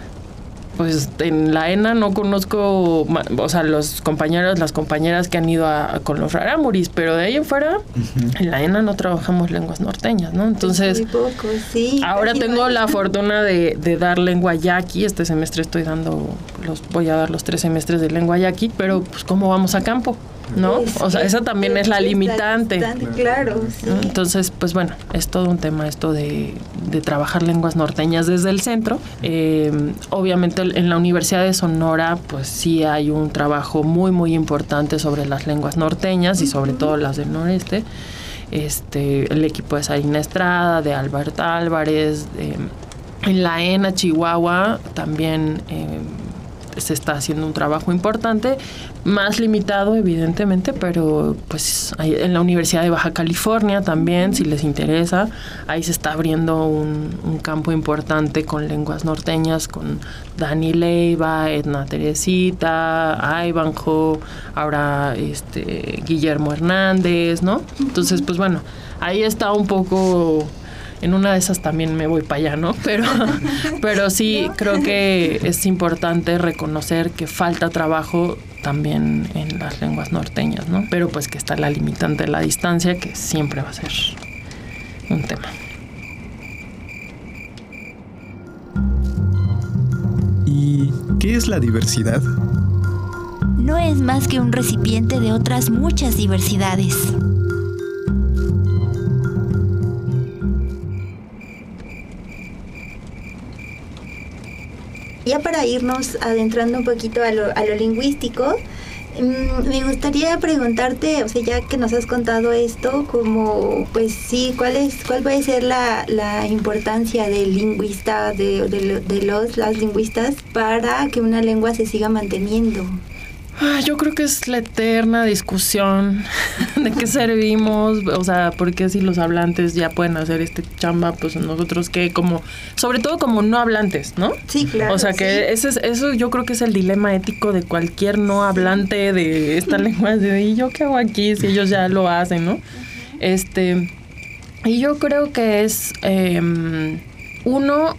Speaker 5: Pues en la ENA no conozco, o sea, los compañeros, las compañeras que han ido a, a, con los rarámuris, pero de ahí en fuera, uh-huh. en la ENA no trabajamos lenguas norteñas, ¿no? Entonces,
Speaker 3: muy poco, sí,
Speaker 5: ahora tengo la fortuna de, de dar lengua yaqui. Este semestre estoy dando, los voy a dar los tres semestres de lengua yaqui, pero pues ¿cómo vamos a campo? ¿No? Es, o sea, esa también es, es la limitante.
Speaker 3: Claro, sí.
Speaker 5: Entonces, pues bueno, es todo un tema esto de, de trabajar lenguas norteñas desde el centro. Eh, obviamente en la Universidad de Sonora, pues sí hay un trabajo muy, muy importante sobre las lenguas norteñas y sobre todo las del noreste. Este, el equipo de Sarina Estrada, de Albert Álvarez, de, en la ENA, Chihuahua, también... Eh, se está haciendo un trabajo importante, más limitado evidentemente, pero pues en la Universidad de Baja California también, si les interesa, ahí se está abriendo un, un campo importante con lenguas norteñas, con Dani Leiva, Edna Teresita, Ivanhoe, ahora este Guillermo Hernández, ¿no? Entonces, pues bueno, ahí está un poco... En una de esas también me voy para allá, ¿no? Pero, pero sí creo que es importante reconocer que falta trabajo también en las lenguas norteñas, ¿no? Pero pues que está la limitante de la distancia, que siempre va a ser un tema.
Speaker 2: ¿Y qué es la diversidad?
Speaker 1: No es más que un recipiente de otras muchas diversidades.
Speaker 3: Ya para irnos adentrando un poquito a lo, a lo lingüístico, mmm, me gustaría preguntarte, o sea, ya que nos has contado esto, como, pues sí, ¿cuál es, cuál puede ser la, la importancia del lingüista, de, de, de los, las lingüistas, para que una lengua se siga manteniendo?
Speaker 5: Yo creo que es la eterna discusión de qué servimos, o sea, por qué si los hablantes ya pueden hacer este chamba, pues nosotros qué, como, sobre todo como no hablantes, ¿no?
Speaker 3: Sí, claro.
Speaker 5: O sea, que sí. ese es, eso yo creo que es el dilema ético de cualquier no hablante de esta lengua, de ¿y yo qué hago aquí si ellos ya lo hacen, ¿no? Este, y yo creo que es, eh, uno,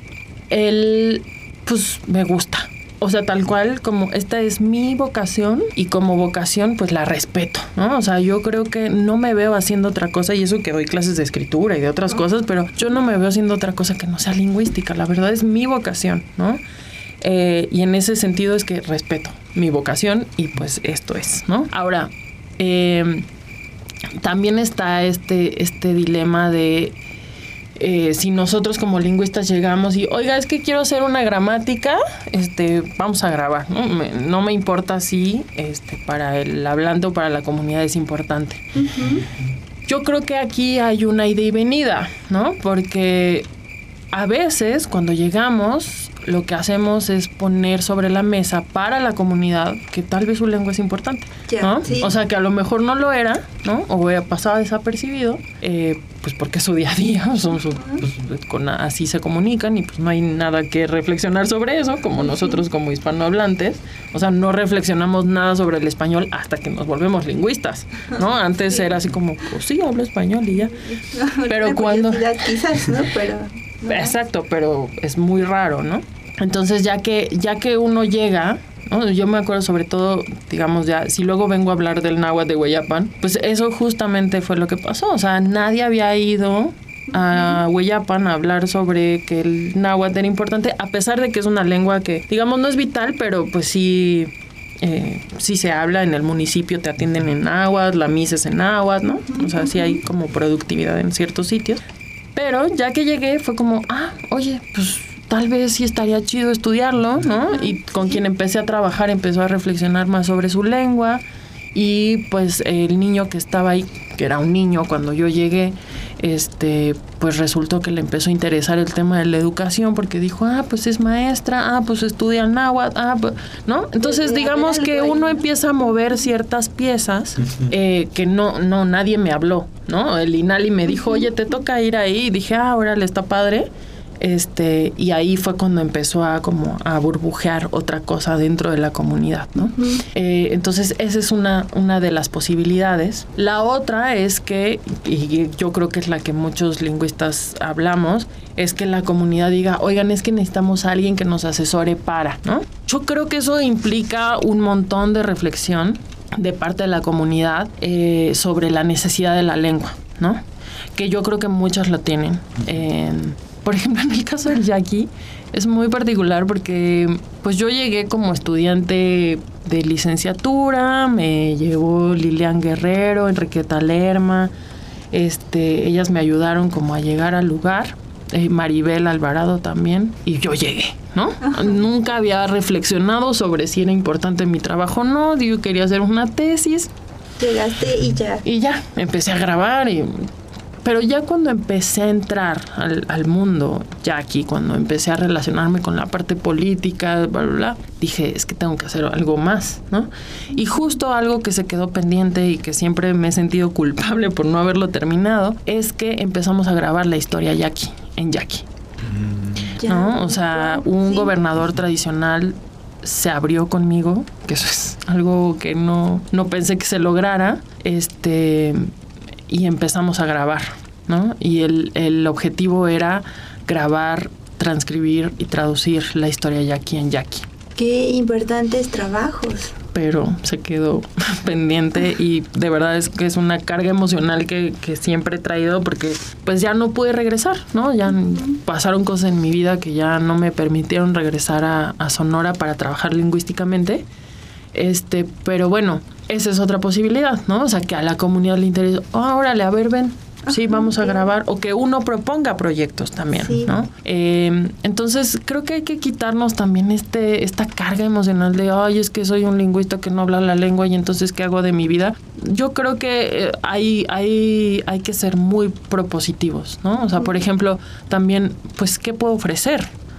Speaker 5: el, pues me gusta. O sea, tal cual, como esta es mi vocación y como vocación, pues la respeto, ¿no? O sea, yo creo que no me veo haciendo otra cosa, y eso que doy clases de escritura y de otras cosas, pero yo no me veo haciendo otra cosa que no sea lingüística. La verdad es mi vocación, ¿no? Eh, y en ese sentido es que respeto mi vocación y pues esto es, ¿no? Ahora, eh, también está este, este dilema de... Eh, si nosotros como lingüistas llegamos y, oiga, es que quiero hacer una gramática, este, vamos a grabar, ¿no? Me, no me importa si este, para el hablante o para la comunidad es importante. Uh-huh. Yo creo que aquí hay una ida y venida, ¿no? Porque a veces cuando llegamos, lo que hacemos es poner sobre la mesa para la comunidad que tal vez su lengua es importante, ¿no? Sí. O sea, que a lo mejor no lo era, ¿no? O pasaba desapercibido, eh, pues porque es su día a día, son su, pues, con, así se comunican y pues no hay nada que reflexionar sobre eso, como nosotros como hispanohablantes. O sea, no reflexionamos nada sobre el español hasta que nos volvemos lingüistas, ¿no? Antes sí. Era así como, pues sí, hablo español y ya. Pero cuando...
Speaker 3: quizás, ¿no? Pero... No.
Speaker 5: Exacto, pero es muy raro, ¿no? Entonces, ya que, ya que uno llega, ¿no? Yo me acuerdo sobre todo, digamos, ya, si luego vengo a hablar del náhuatl de Hueyapan, pues eso justamente fue lo que pasó. O sea, nadie había ido a Hueyapan a hablar sobre que el náhuatl era importante, a pesar de que es una lengua que, digamos, no es vital, pero pues sí... Eh, sí se habla en el municipio, te atienden en náhuatl, la misa es en náhuatl, ¿no? O sea, sí hay como productividad en ciertos sitios. Pero ya que llegué fue como, ah, oye, pues tal vez sí estaría chido estudiarlo, ¿no? Y con quien empecé a trabajar empezó a reflexionar más sobre su lengua. Y pues el niño que estaba ahí, que era un niño cuando yo llegué, este, pues resultó que le empezó a interesar el tema de la educación porque dijo, ah, pues es maestra, ah, pues estudia el náhuatl, ah, pues, ¿no? Entonces digamos que uno empieza a mover ciertas piezas eh, que no, no, nadie me habló, ¿no? El INALI me dijo, oye, te toca ir ahí, y dije, ah, órale, está padre. Este, y ahí fue cuando empezó a como a burbujear otra cosa dentro de la comunidad, ¿no? Uh-huh. Eh, entonces, esa es una, una de las posibilidades. La otra es que, y yo creo que es la que muchos lingüistas hablamos, es que la comunidad diga, oigan, es que necesitamos a alguien que nos asesore para, ¿no? Yo creo que eso implica un montón de reflexión de parte de la comunidad eh, sobre la necesidad de la lengua, ¿no? Que yo creo que muchas la tienen. Eh, Por ejemplo, en el caso del yaqui es muy particular porque pues yo llegué como estudiante de licenciatura, me llevó Lilian Guerrero, Enriqueta Lerma, este, ellas me ayudaron como a llegar al lugar, eh, Maribel Alvarado también, y yo llegué, ¿no? Ajá. Nunca había reflexionado sobre si era importante mi trabajo o no, yo quería hacer una tesis.
Speaker 3: Llegaste y ya.
Speaker 5: Y ya, empecé a grabar y... Pero ya cuando empecé a entrar al, al mundo yaqui, cuando empecé a relacionarme con la parte política, bla, bla, bla, dije, es que tengo que hacer algo más, ¿no? Y justo algo que se quedó pendiente y que siempre me he sentido culpable por no haberlo terminado, es que empezamos a grabar la historia yaqui, en yaqui, ¿no? O sea, un sí. gobernador tradicional se abrió conmigo, que eso es algo que no, no pensé que se lograra, este... y empezamos a grabar, ¿no? Y el, el objetivo era grabar, transcribir y traducir la historia yaqui en yaqui.
Speaker 3: ¡Qué importantes trabajos!
Speaker 5: Pero se quedó pendiente y de verdad es que es una carga emocional que, que siempre he traído porque pues ya no pude regresar, ¿no? Ya uh-huh. pasaron cosas en mi vida que ya no me permitieron regresar a, a Sonora para trabajar lingüísticamente. Este, pero bueno, esa es otra posibilidad, ¿no? O sea, que a la comunidad le interesa, oh, órale, a ver, ven, sí, vamos a grabar, o que uno proponga proyectos también, sí. ¿no? Eh, entonces, creo que hay que quitarnos también este esta carga emocional de, ay, es que soy un lingüista que no habla la lengua y entonces, ¿qué hago de mi vida? Yo creo que hay, hay, hay que ser muy propositivos, ¿no? O sea, por ejemplo, también, pues, ¿qué puedo ofrecer?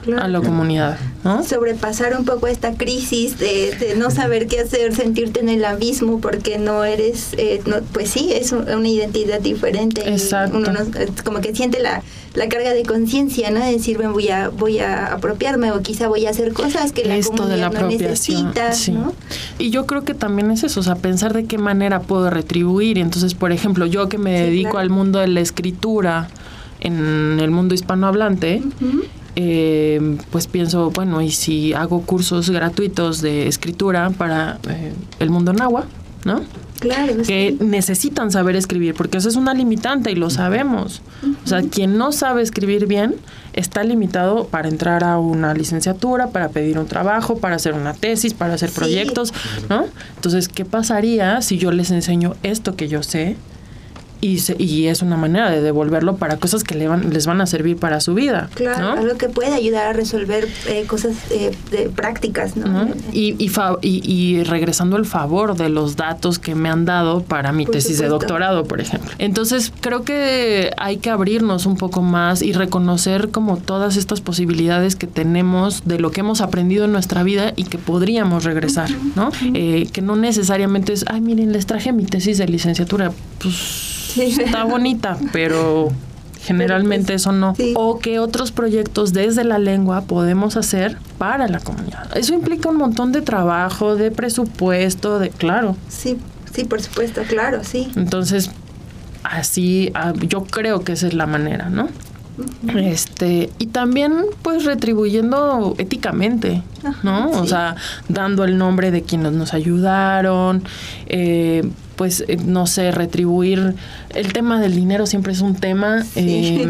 Speaker 3: claro.
Speaker 5: a la comunidad, ¿no?
Speaker 3: Sobrepasar un poco esta crisis de, de no saber qué hacer, sentirte en el abismo porque no eres, eh, no, pues sí, es una identidad diferente.
Speaker 5: Exacto.
Speaker 3: Uno no, como que siente la, la carga de conciencia, ¿no? De decir, bueno, voy a, voy a apropiarme o quizá voy a hacer cosas que la
Speaker 5: Esto
Speaker 3: comunidad
Speaker 5: de la
Speaker 3: no necesita,
Speaker 5: sí.
Speaker 3: ¿no?
Speaker 5: Y yo creo que también es eso, o sea, pensar de qué manera puedo retribuir. Y entonces, por ejemplo, yo que me
Speaker 3: Sí,
Speaker 5: dedico
Speaker 3: claro.
Speaker 5: al mundo de la escritura en el mundo hispanohablante,
Speaker 3: Uh-huh.
Speaker 5: eh, pues pienso, bueno, y si hago cursos gratuitos de escritura para eh, el mundo náhuatl, ¿no?
Speaker 3: Claro,
Speaker 5: Que
Speaker 3: sí.
Speaker 5: necesitan saber escribir, porque eso es una limitante y lo sabemos. Uh-huh. O sea, quien no sabe escribir bien está limitado para entrar a una licenciatura, para pedir un trabajo, para hacer una tesis, para hacer
Speaker 3: Sí.
Speaker 5: proyectos, ¿no? Entonces, ¿qué pasaría si yo les enseño esto que yo sé? Y, se, y es una manera de devolverlo para cosas que le van, les van a servir para su vida.
Speaker 3: Claro,
Speaker 5: ¿no?
Speaker 3: algo que puede ayudar a resolver eh, cosas eh, de prácticas, ¿no?
Speaker 5: ¿no? Y, y, fa- y, y regresando al favor de los datos que me han dado para mi
Speaker 3: Por
Speaker 5: tesis de
Speaker 3: supuesto.
Speaker 5: doctorado, por ejemplo. Entonces, creo que hay que abrirnos un poco más y reconocer como todas estas posibilidades que tenemos de lo que hemos aprendido en nuestra vida y que podríamos regresar, ¿no? Eh, que no necesariamente es, ay, miren, les traje mi tesis de licenciatura. Pues
Speaker 3: Sí.
Speaker 5: está bonita, pero generalmente
Speaker 3: Pero, pues,
Speaker 5: eso no.
Speaker 3: sí.
Speaker 5: O que otros proyectos desde la lengua podemos hacer para la comunidad. Eso implica un montón de trabajo, de presupuesto, de claro.
Speaker 3: Sí, sí, por supuesto, claro, sí.
Speaker 5: Entonces, así, ah, yo creo que esa es la manera, ¿no? Uh-huh. Este, y también, pues, retribuyendo éticamente, ¿no?
Speaker 3: Ajá,
Speaker 5: o
Speaker 3: sí.
Speaker 5: sea, dando el nombre de quienes nos ayudaron, eh, pues, eh, no sé, retribuir. El tema del dinero siempre es un tema.
Speaker 3: Sí.
Speaker 5: Eh,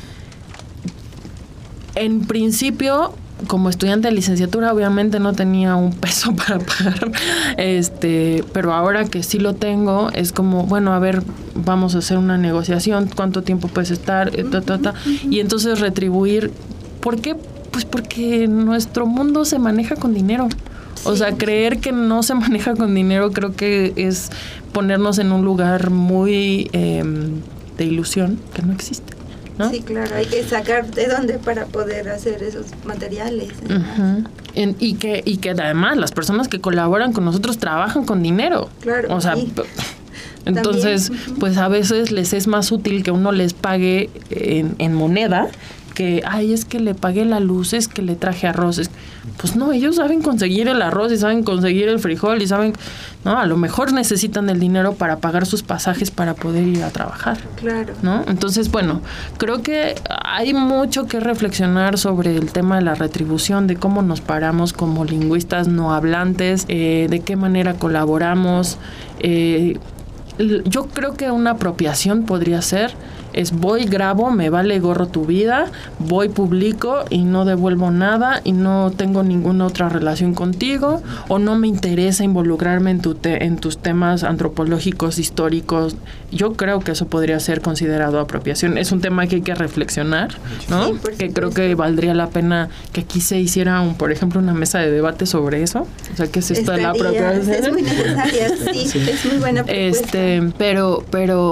Speaker 5: en principio, como estudiante de licenciatura, obviamente no tenía un peso para pagar, este, pero ahora que sí lo tengo, es como, bueno, a ver, vamos a hacer una negociación, ¿cuánto tiempo puedes estar? Eh, ta, ta, ta, y entonces retribuir. ¿Por qué? Pues porque nuestro mundo se maneja con dinero. O sea, creer que no se maneja con dinero creo que es ponernos en un lugar muy eh, de ilusión que no existe, ¿no?
Speaker 3: Sí, claro, hay que sacar de dónde para poder hacer esos materiales.
Speaker 5: Uh-huh. En, y que y que además las personas que colaboran con nosotros trabajan con dinero.
Speaker 3: Claro,
Speaker 5: o sea,
Speaker 3: sí.
Speaker 5: p- entonces,
Speaker 3: También, uh-huh.
Speaker 5: pues a veces les es más útil que uno les pague en, en moneda que, ay, es que le pagué la luz, es que le traje arroz. Pues no, ellos saben conseguir el arroz y saben conseguir el frijol y saben, no, a lo mejor necesitan el dinero para pagar sus pasajes para poder ir a trabajar.
Speaker 3: Claro.
Speaker 5: ¿No? Entonces, bueno, creo que hay mucho que reflexionar sobre el tema de la retribución, de cómo nos paramos como lingüistas no hablantes, eh, de qué manera colaboramos. Eh, yo creo que una apropiación podría ser, es voy, grabo, me vale gorro tu vida, voy, publico y no devuelvo nada y no tengo ninguna otra relación contigo o no me interesa involucrarme en, tu te- en tus temas antropológicos, históricos. Yo creo que eso podría ser considerado apropiación. Es un tema que hay que reflexionar, ¿no?
Speaker 3: Sí, por
Speaker 5: que creo
Speaker 3: supuesto.
Speaker 5: que valdría la pena que aquí se hiciera, un, por ejemplo, una mesa de debate sobre eso. O sea, ¿qué es esto de la
Speaker 3: Estaría-
Speaker 5: apropiación?
Speaker 3: Es muy necesaria, sí,
Speaker 4: Sí.
Speaker 3: es muy buena propuesta.
Speaker 5: Este, pero,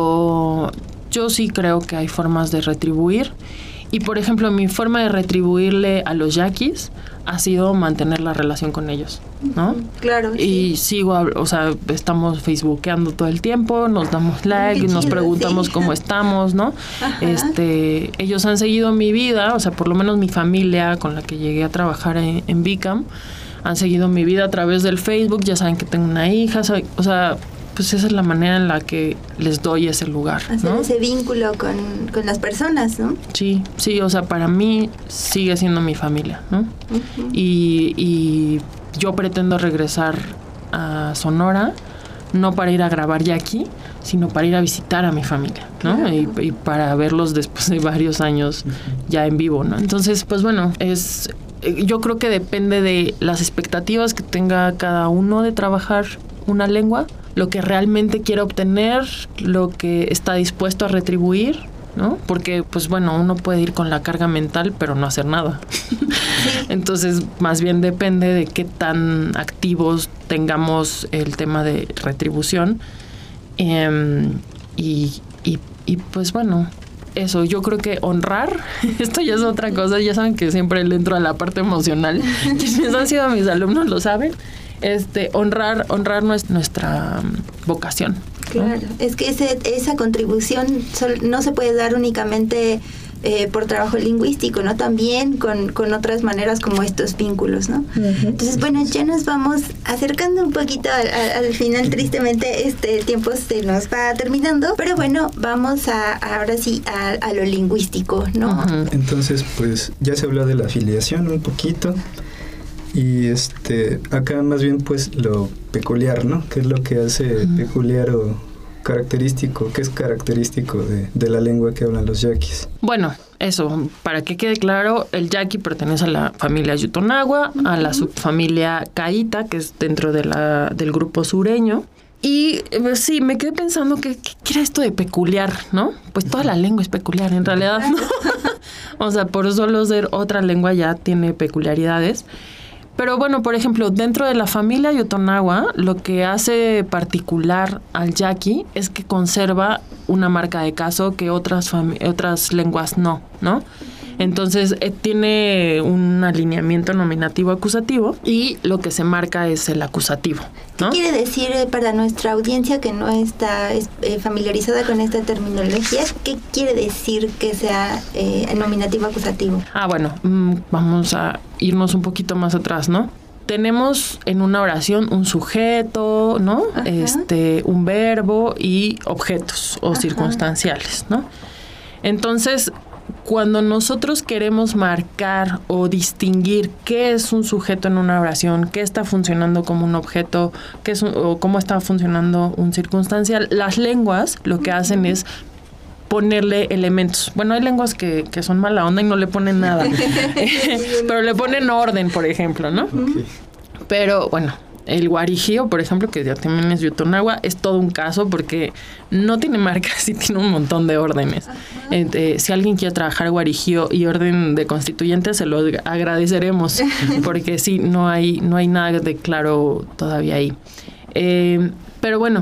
Speaker 5: pero yo sí creo que hay formas de retribuir. Y, por ejemplo, mi forma de retribuirle a los yaquis ha sido mantener la relación con ellos, ¿no?
Speaker 3: Claro,
Speaker 5: Y
Speaker 3: sí.
Speaker 5: sigo, o sea, estamos facebookeando todo el tiempo, nos damos like,
Speaker 3: Qué
Speaker 5: nos
Speaker 3: chido,
Speaker 5: preguntamos
Speaker 3: sí.
Speaker 5: cómo estamos, ¿no?
Speaker 3: Ajá.
Speaker 5: Este, ellos han seguido mi vida, o sea, por lo menos mi familia con la que llegué a trabajar en, en Bicam, han seguido mi vida a través del Facebook, ya saben que tengo una hija, sabe- o sea, pues esa es la manera en la que les doy ese lugar,
Speaker 3: Hacer
Speaker 5: ¿no?
Speaker 3: ese vínculo con, con las personas, ¿no?
Speaker 5: Sí, sí, o sea, para mí sigue siendo mi familia, ¿no?
Speaker 3: Ujú.
Speaker 5: Y, y yo pretendo regresar a Sonora, no para ir a grabar ya aquí, sino para ir a visitar a mi familia, ¿no?
Speaker 3: Claro.
Speaker 5: Y, y para verlos después de varios años ya en vivo, ¿no? Entonces, pues bueno, es, yo creo que depende de las expectativas que tenga cada uno de trabajar una lengua, lo que realmente quiere obtener, lo que está dispuesto a retribuir, ¿no? Porque, pues bueno, uno puede ir con la carga mental, pero no hacer nada. Entonces, más bien depende de qué tan activos tengamos el tema de retribución. Eh, y, y, y, pues bueno, eso, yo creo que honrar, esto ya es otra cosa, ya saben que siempre le entro a la parte emocional, quienes han sido mis alumnos lo saben, este, honrar, honrar nuestra vocación.
Speaker 3: Claro, ¿no? Es que ese, esa contribución no se puede dar únicamente eh, por trabajo lingüístico, ¿no? También con, con otras maneras como estos vínculos, ¿no? Uh-huh. Entonces, bueno, ya nos vamos acercando un poquito al, al final, tristemente, este tiempo se nos va terminando, pero bueno, vamos a ahora sí a, a lo lingüístico, ¿no?
Speaker 4: Uh-huh. Entonces, pues ya se habló de la afiliación un poquito. Y este acá más bien pues lo peculiar, ¿no? ¿Qué es lo que hace uh-huh. peculiar o característico? ¿Qué es característico de, de la lengua que hablan los yaquis?
Speaker 5: Bueno, eso, para que quede claro, el yaqui pertenece a la familia Yutonagua, uh-huh. a la subfamilia Caíta, que es dentro de la, del grupo sureño. Y pues, sí, me quedé pensando que qué era esto de peculiar, ¿no? Pues toda la lengua es peculiar en realidad, ¿no? O sea, por solo ser otra lengua ya tiene peculiaridades. Pero bueno, por ejemplo, dentro de la familia Yutonagua, lo que hace particular al yaqui es que conserva una marca de caso que otras fami- otras lenguas no, ¿no? Entonces, eh, tiene un alineamiento nominativo acusativo y lo que se marca es el acusativo, ¿no?
Speaker 3: ¿Qué quiere decir eh, para nuestra audiencia que no está eh, familiarizada con esta terminología? ¿Qué quiere decir que sea eh, nominativo acusativo?
Speaker 5: Ah, bueno, mmm, vamos a irnos un poquito más atrás, ¿no? Tenemos en una oración un sujeto, ¿no? Ajá. Este, un verbo y objetos o Ajá. circunstanciales, ¿no? Entonces, cuando nosotros queremos marcar o distinguir qué es un sujeto en una oración, qué está funcionando como un objeto, qué es un, o cómo está funcionando un circunstancial, las lenguas lo que hacen es ponerle elementos. Bueno, hay lenguas que, que son mala onda y no le ponen nada, pero le ponen orden, por ejemplo, ¿no? Okay. Pero bueno, el guarijío, por ejemplo, que ya también es Yutonagua, es todo un caso porque no tiene marcas y tiene un montón de órdenes. Eh, si alguien quiere trabajar guarijío y orden de constituyente, se lo agradeceremos, porque sí, no hay, no hay nada de claro todavía ahí. Eh, pero bueno,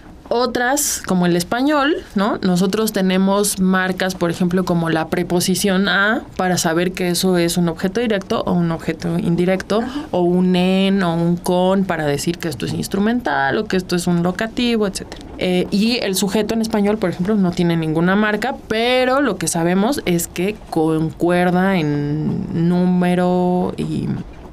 Speaker 5: otras, como el español, ¿no? Nosotros tenemos marcas, por ejemplo, como la preposición a, para saber que eso es un objeto directo o un objeto indirecto, Ajá. o un en o un con, para decir que esto es instrumental o que esto es un locativo, etcétera. Eh, y el sujeto en español, por ejemplo, no tiene ninguna marca, pero lo que sabemos es que concuerda en número y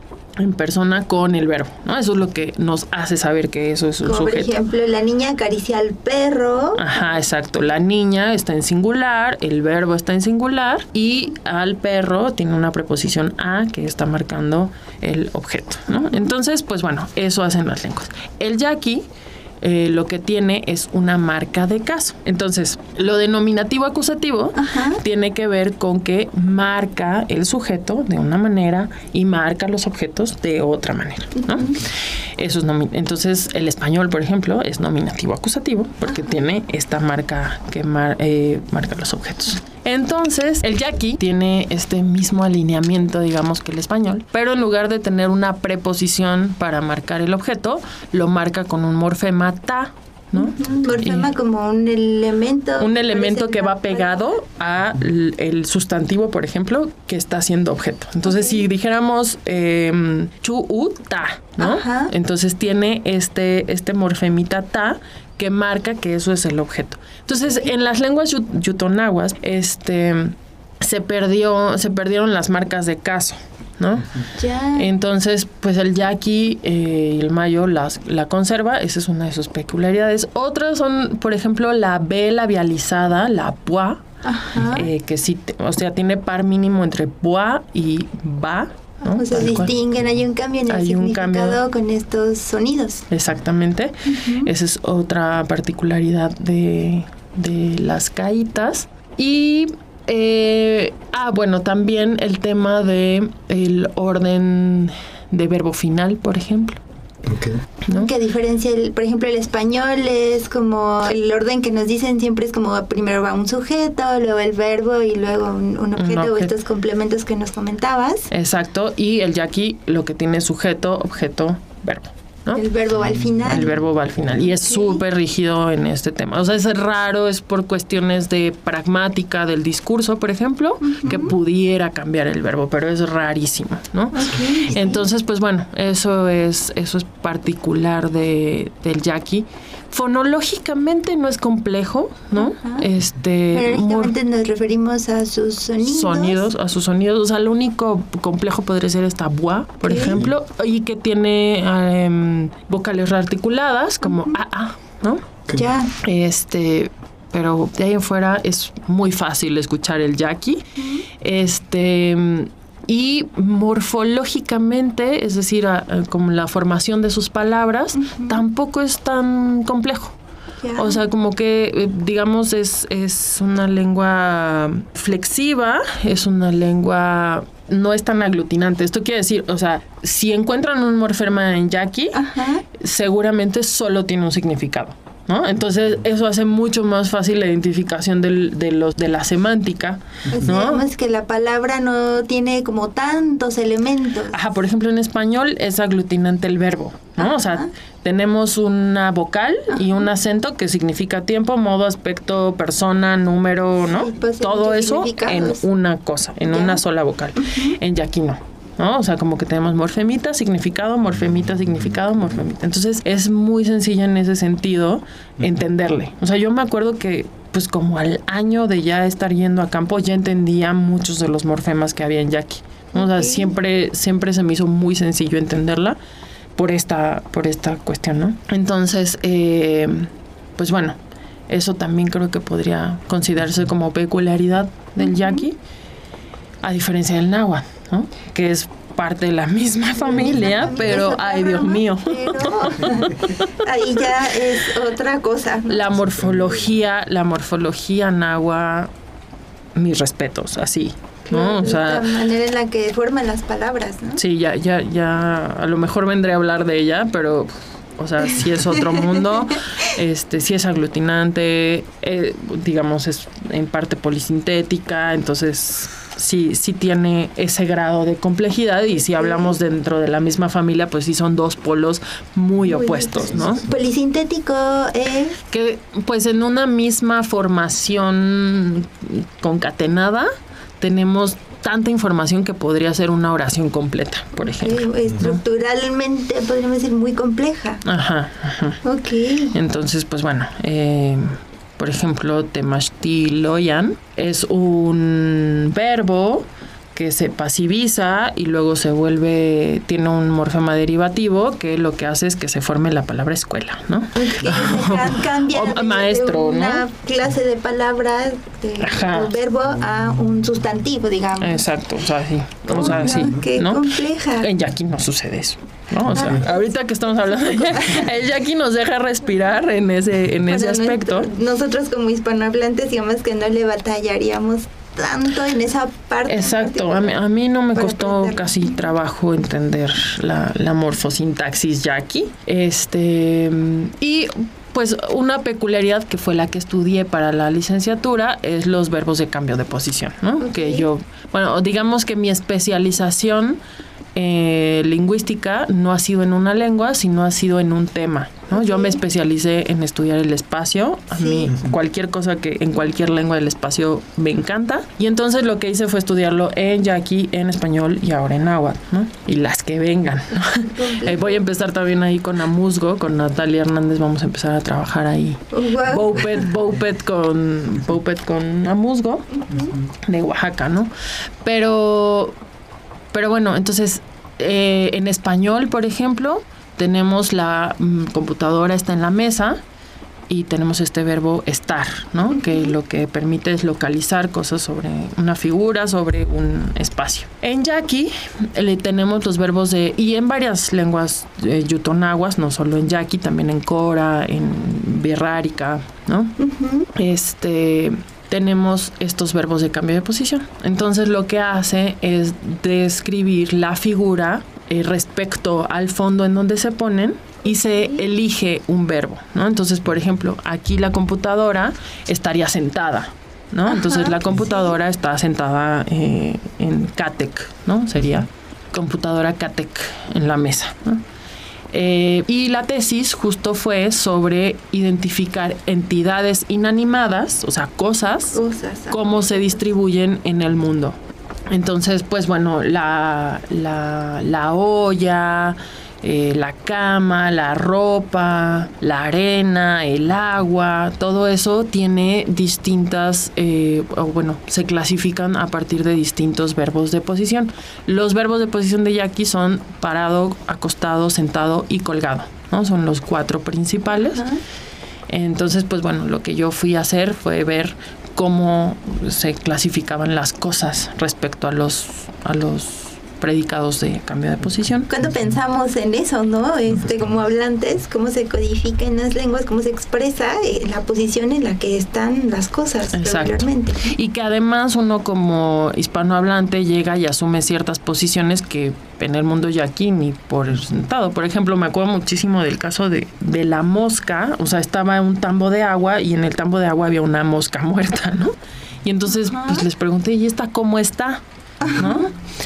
Speaker 5: en persona con el verbo, ¿no? Eso es lo que nos hace saber que eso es un
Speaker 3: Como
Speaker 5: sujeto.
Speaker 3: Por ejemplo, la niña acaricia al perro.
Speaker 5: Ajá, exacto. La niña está en singular, el verbo está en singular y al perro tiene una preposición a que está marcando el objeto, ¿no? Entonces, pues bueno, eso hacen las lenguas. El yaqui Eh, lo que tiene es una marca de caso. Entonces, lo denominativo acusativo Ajá. tiene que ver con que marca el sujeto de una manera y marca los objetos de otra manera, ¿no? Uh-huh. Eso es nomi- Entonces, el español, por ejemplo, es nominativo acusativo porque Ajá. tiene esta marca que mar- eh, marca los objetos. Entonces, el yaqui tiene este mismo alineamiento, digamos, que el español, pero en lugar de tener una preposición para marcar el objeto, lo marca con un morfema ta, ¿no?
Speaker 3: Uh-huh. Morfema y como un elemento.
Speaker 5: Un elemento que va pegado a el sustantivo, por ejemplo, que está siendo objeto. Entonces, okay. si dijéramos eh, chu, u, ta, ¿no? Ajá. Entonces tiene este, este morfemita ta que marca que eso es el objeto. Entonces, en las lenguas yut- yutonaguas, este, se perdió, se perdieron las marcas de caso, ¿no? Ya. Entonces, pues el yaqui eh, y el mayo las, la conserva. Esa es una de sus peculiaridades. Otras son, por ejemplo, la B labializada, la pua, eh, que sí, te, o sea, tiene par mínimo entre pua y ba, ¿no?
Speaker 3: O sea, se distinguen, hay un cambio en el hay significado con estos sonidos.
Speaker 5: Exactamente. Uh-huh. Esa es otra particularidad de, de las caítas. Y, eh, ah, bueno, también el tema de el orden de verbo final, por ejemplo.
Speaker 4: Okay.
Speaker 3: ¿No? Que a diferencia, el, por ejemplo, el español es como el orden que nos dicen siempre es como primero va un sujeto, luego el verbo y luego un, un objeto, un o estos complementos que nos comentabas.
Speaker 5: Exacto, y el yaqui lo que tiene es sujeto, objeto, verbo.
Speaker 3: ¿no? El verbo va al final.
Speaker 5: El verbo va al final. Y es súper sí. rígido en este tema. O sea, es raro, es por cuestiones de pragmática del discurso, por ejemplo, uh-huh. que pudiera cambiar el verbo, pero es rarísimo, ¿no? Okay, Entonces, sí. pues bueno, eso es, eso es particular de, del yaqui. Fonológicamente no es complejo, ¿no?
Speaker 3: Ajá.
Speaker 5: Este,
Speaker 3: Pero lógicamente nos referimos a sus sonidos.
Speaker 5: Sonidos, a sus sonidos. O sea, lo único complejo podría ser esta boa, por okay. ejemplo, y que tiene um, vocales rearticuladas, como uh-huh. a, a, ¿no?
Speaker 3: Ya.
Speaker 5: Este, pero de ahí en fuera es muy fácil escuchar el yaqui. Uh-huh. Este... Y morfológicamente, es decir, a, a, como la formación de sus palabras, uh-huh. tampoco es tan complejo. Yeah. O sea, como que, digamos, es, es una lengua flexiva, es una lengua... no es tan aglutinante. Esto quiere decir, o sea, si encuentran un morfema en yaqui, uh-huh. seguramente solo tiene un significado, ¿no? Entonces, eso hace mucho más fácil la identificación del, de los de la semántica, ¿no?
Speaker 3: Es que la palabra no tiene como tantos elementos.
Speaker 5: Ajá, por ejemplo, en español es aglutinante el verbo, ¿no? Ajá. O sea, tenemos una vocal Ajá. y un acento que significa tiempo, modo, aspecto, persona, número, ¿no? Sí, pues, todo eso en una cosa, en ya. una sola vocal. Uh-huh. En yaqui no. ¿no? O sea, como que tenemos morfemita, significado, morfemita, significado, morfemita. Entonces, es muy sencilla en ese sentido entenderle. O sea, yo me acuerdo que, pues, como al año de ya estar yendo a campo, ya entendía muchos de los morfemas que había en yaqui. ¿no? O sea, okay. siempre, siempre se me hizo muy sencillo entenderla por esta, por esta cuestión, ¿no? Entonces, eh, pues bueno, eso también creo que podría considerarse como peculiaridad del yaqui, a diferencia del náhuatl, ¿no? Que es parte de la misma familia, familia pero, ay, Dios mío.
Speaker 3: Pero ahí ya es otra cosa, ¿no?
Speaker 5: La morfología, la morfología náhuatl, mis respetos, así, ¿no?
Speaker 3: O sea, la manera en la que forman las palabras, ¿no?
Speaker 5: Sí, ya, ya, ya, a lo mejor vendré a hablar de ella, pero... O sea, sí es otro mundo, este, sí es aglutinante, eh, digamos, es en parte polisintética, entonces sí, sí tiene ese grado de complejidad y si hablamos dentro de la misma familia, pues sí son dos polos muy, muy opuestos, ¿no?
Speaker 3: Polisintético es...
Speaker 5: Que pues en una misma formación concatenada tenemos tanta información que podría ser una oración completa, por ejemplo.
Speaker 3: Estructuralmente ¿no? podríamos decir muy compleja.
Speaker 5: Ajá, ajá.
Speaker 3: Ok.
Speaker 5: Entonces, pues bueno, eh, por ejemplo, temachtiloyan es un verbo que se pasiviza y luego se vuelve, tiene un morfema derivativo que lo que hace es que se forme la palabra escuela, ¿no?
Speaker 3: Okay. Cambia
Speaker 5: o, maestro,
Speaker 3: de una
Speaker 5: ¿no?
Speaker 3: clase de palabras de un verbo a un sustantivo, digamos.
Speaker 5: Exacto, o sea, sí. O sea, sí,
Speaker 3: qué
Speaker 5: ¿no?
Speaker 3: compleja.
Speaker 5: En yaqui no sucede eso, ¿no? O sea, ah, ahorita que estamos hablando, el yaqui nos deja respirar en ese, en ese aspecto.
Speaker 3: Nuestro, nosotros como hispanohablantes, digamos que no le batallaríamos tanto en esa parte.
Speaker 5: Exacto, a mí, a mí no me costó aprender. Casi trabajo entender la, la morfosintaxis yaqui. Este, y pues una peculiaridad que fue la que estudié para la licenciatura es los verbos de cambio de posición, ¿no? Okay. Que yo, bueno, digamos que mi especialización eh, lingüística no ha sido en una lengua, sino ha sido en un tema, ¿no? Okay. Yo me especialicé en estudiar el espacio. A sí. mí cualquier cosa que en cualquier lengua del espacio me encanta. Y entonces lo que hice fue estudiarlo en yaqui, en español y ahora en náhuatl, ¿no? Y las que vengan, ¿no? eh, voy a empezar también ahí con Amuzgo, con Natalia Hernández, vamos a empezar a trabajar ahí.
Speaker 3: Wow.
Speaker 5: Boupet, Boupet con Boupet con Amuzgo, uh-huh. de Oaxaca, ¿no? Pero... Pero bueno, entonces, eh, en español, por ejemplo, tenemos la mm, computadora está en la mesa y tenemos este verbo estar, ¿no? Uh-huh. Que lo que permite es localizar cosas sobre una figura, sobre un espacio. En yaqui le tenemos los verbos de... Y en varias lenguas eh, yutonaguas, no solo en yaqui, también en cora, en birrárica, ¿no? Uh-huh. Este... tenemos estos verbos de cambio de posición. Entonces lo que hace es describir la figura eh, respecto al fondo en donde se ponen y se elige un verbo, ¿no? Entonces, por ejemplo, aquí la computadora estaría sentada, ¿no? Ajá, entonces la computadora sí. está sentada eh, en Catec, ¿no? Sería computadora Catec en la mesa, ¿no? Eh, y la tesis justo fue sobre identificar entidades inanimadas, o sea, cosas,
Speaker 3: Cosas.
Speaker 5: cómo se distribuyen en el mundo. Entonces, pues bueno, la, la, la olla, eh, la cama, la ropa, la arena, el agua, todo eso tiene distintas, eh, o bueno, se clasifican a partir de distintos verbos de posición. Los verbos de posición de Jackie son parado, acostado, sentado y colgado, ¿no? Son los cuatro principales. Uh-huh. Entonces, pues bueno, lo que yo fui a hacer fue ver cómo se clasificaban las cosas respecto a los, a los predicados de cambio de posición.
Speaker 3: Cuando pensamos en eso, ¿no? Este, como hablantes, cómo se codifica en las lenguas, cómo se expresa eh, la posición en la que están las cosas.
Speaker 5: Exacto.
Speaker 3: Regularmente.
Speaker 5: Y que además uno como hispanohablante llega y asume ciertas posiciones que en el mundo yaqui ni por sentado. Por ejemplo, me acuerdo muchísimo del caso de, de la mosca. O sea, estaba un tambo de agua y en el tambo de agua había una mosca muerta, ¿no? Y entonces pues les pregunté, ¿y esta cómo está? ¿No?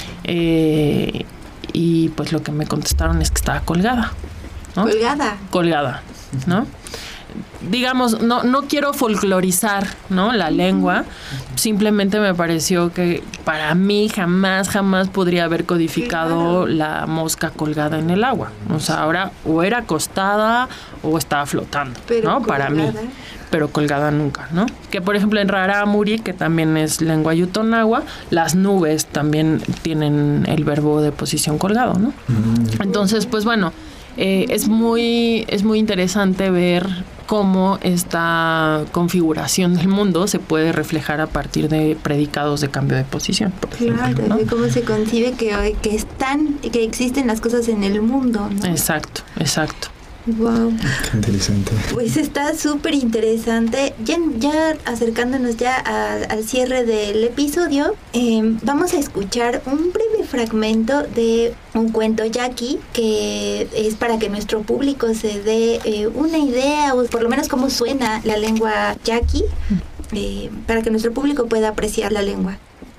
Speaker 5: Eh, y pues lo que me contestaron es que estaba colgada, ¿no?
Speaker 3: Colgada.
Speaker 5: Colgada, ¿no? Digamos, no, no quiero folclorizar, ¿no? La lengua. Simplemente me pareció que para mí jamás, jamás podría haber codificado la mosca colgada en el agua. O sea, ahora o era acostada o estaba flotando,
Speaker 3: Pero
Speaker 5: ¿no?
Speaker 3: colgada.
Speaker 5: Para mí. Pero colgada nunca, ¿no? Que por ejemplo en Rarámuri, que también es lengua yutonagua, las nubes también tienen el verbo de posición colgado, ¿no? Mm. Entonces, pues bueno, eh, es muy, es muy interesante ver cómo esta configuración del mundo se puede reflejar a partir de predicados de cambio de posición.
Speaker 3: Claro,
Speaker 5: ¿no?
Speaker 3: de cómo se concibe que, que están, que existen las cosas en el mundo, ¿no?
Speaker 5: Exacto, exacto.
Speaker 3: Wow.
Speaker 2: Qué interesante.
Speaker 3: Pues está súper interesante. Ya, ya acercándonos ya a, al cierre del episodio, eh, vamos a escuchar un breve fragmento de un cuento yaqui que es para que nuestro público se dé eh, una idea o por lo menos cómo suena la lengua yaqui, eh, para que nuestro público pueda apreciar la lengua.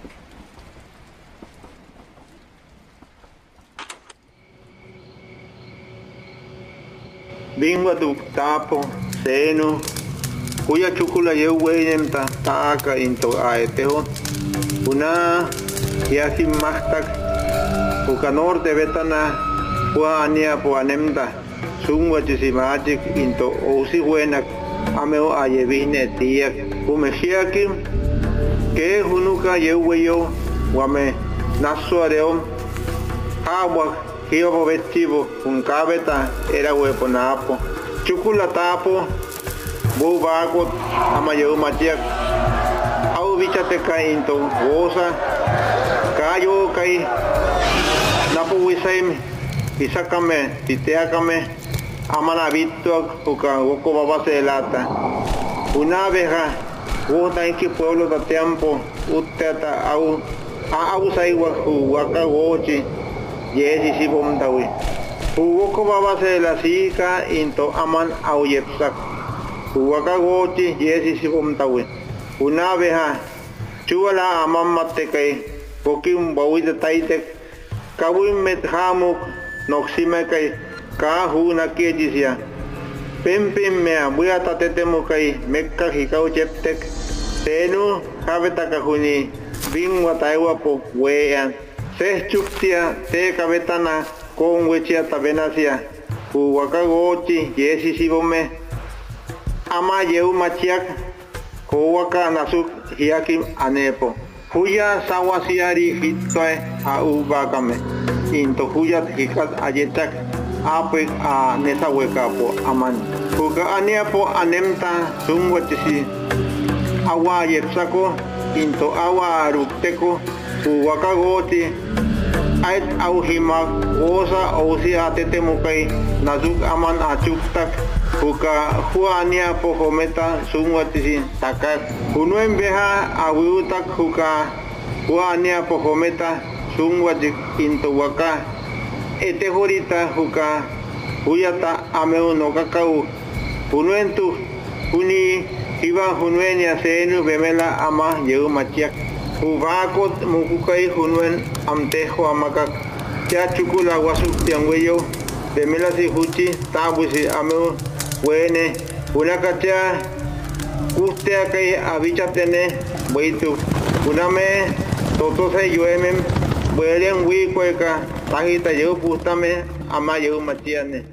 Speaker 6: Bingwa du tapo seno kuya chukula yewen ta taka into aeteho una yasi mastak ukanor de betana puania puanemda sungwa chisimajik into osi buena ameo ayevine tia umeshiaki que hunuka yeweyo wame nasuareo agua Kio vestivo un cabeta era huepo napo. Chukula tapo, bu bago amayo matiak. Au bicha te cainto, goza, cayo kai. Napo wisaim, isakame, titeakame, amanabito, uka, uko babase lata. Una abeja, gota en que pueblo da tiempo, uteta au, au saiwa, huaka gochi. Yesi si bom dawi. Hugo baba se la sika into aman au yepsak. Huaka goti yesi si bom dawi. Una abeja chuala aman matekai. Pokim bawi de taitek. Kawin met hamuk noksime kai. Ka hu na kejisia. Pim pim mea buya tatetemu kai mekka hikau cheptek. Tenu kabeta kahuni bing wataiwa po wean. Se chuktia te cabetana con huechia tabenacia uwakagochi yesi sibome ama yeu machiak kowaka nasuk hiakim anepo huya sawasiari hitsoe a ubakame into huya hikat ayetak ape a nesa wekapo aman huka anepo anemta sungwachisi awa yepsako into awa rukteko uwakagoti ait au himak osa osi atete mukai nazuk aman achuktak uka huania pohometa sungwatisi takak unuen beha awiutak huka huania pohometa sungwajik into waka ete horita huka huyata ameu no kakau unuen tu huni hiba hunuenia senu bemela ama yeu machiak Uvakot mukukai hunuen amtejo amakak ya chukula wasuk tiangweyo de mela si huchi tabusi ame buene una cacha usted que abicha tiene buitu una me toto se lluemen buelen wi cueca tajita yo pustame ama yo machiane.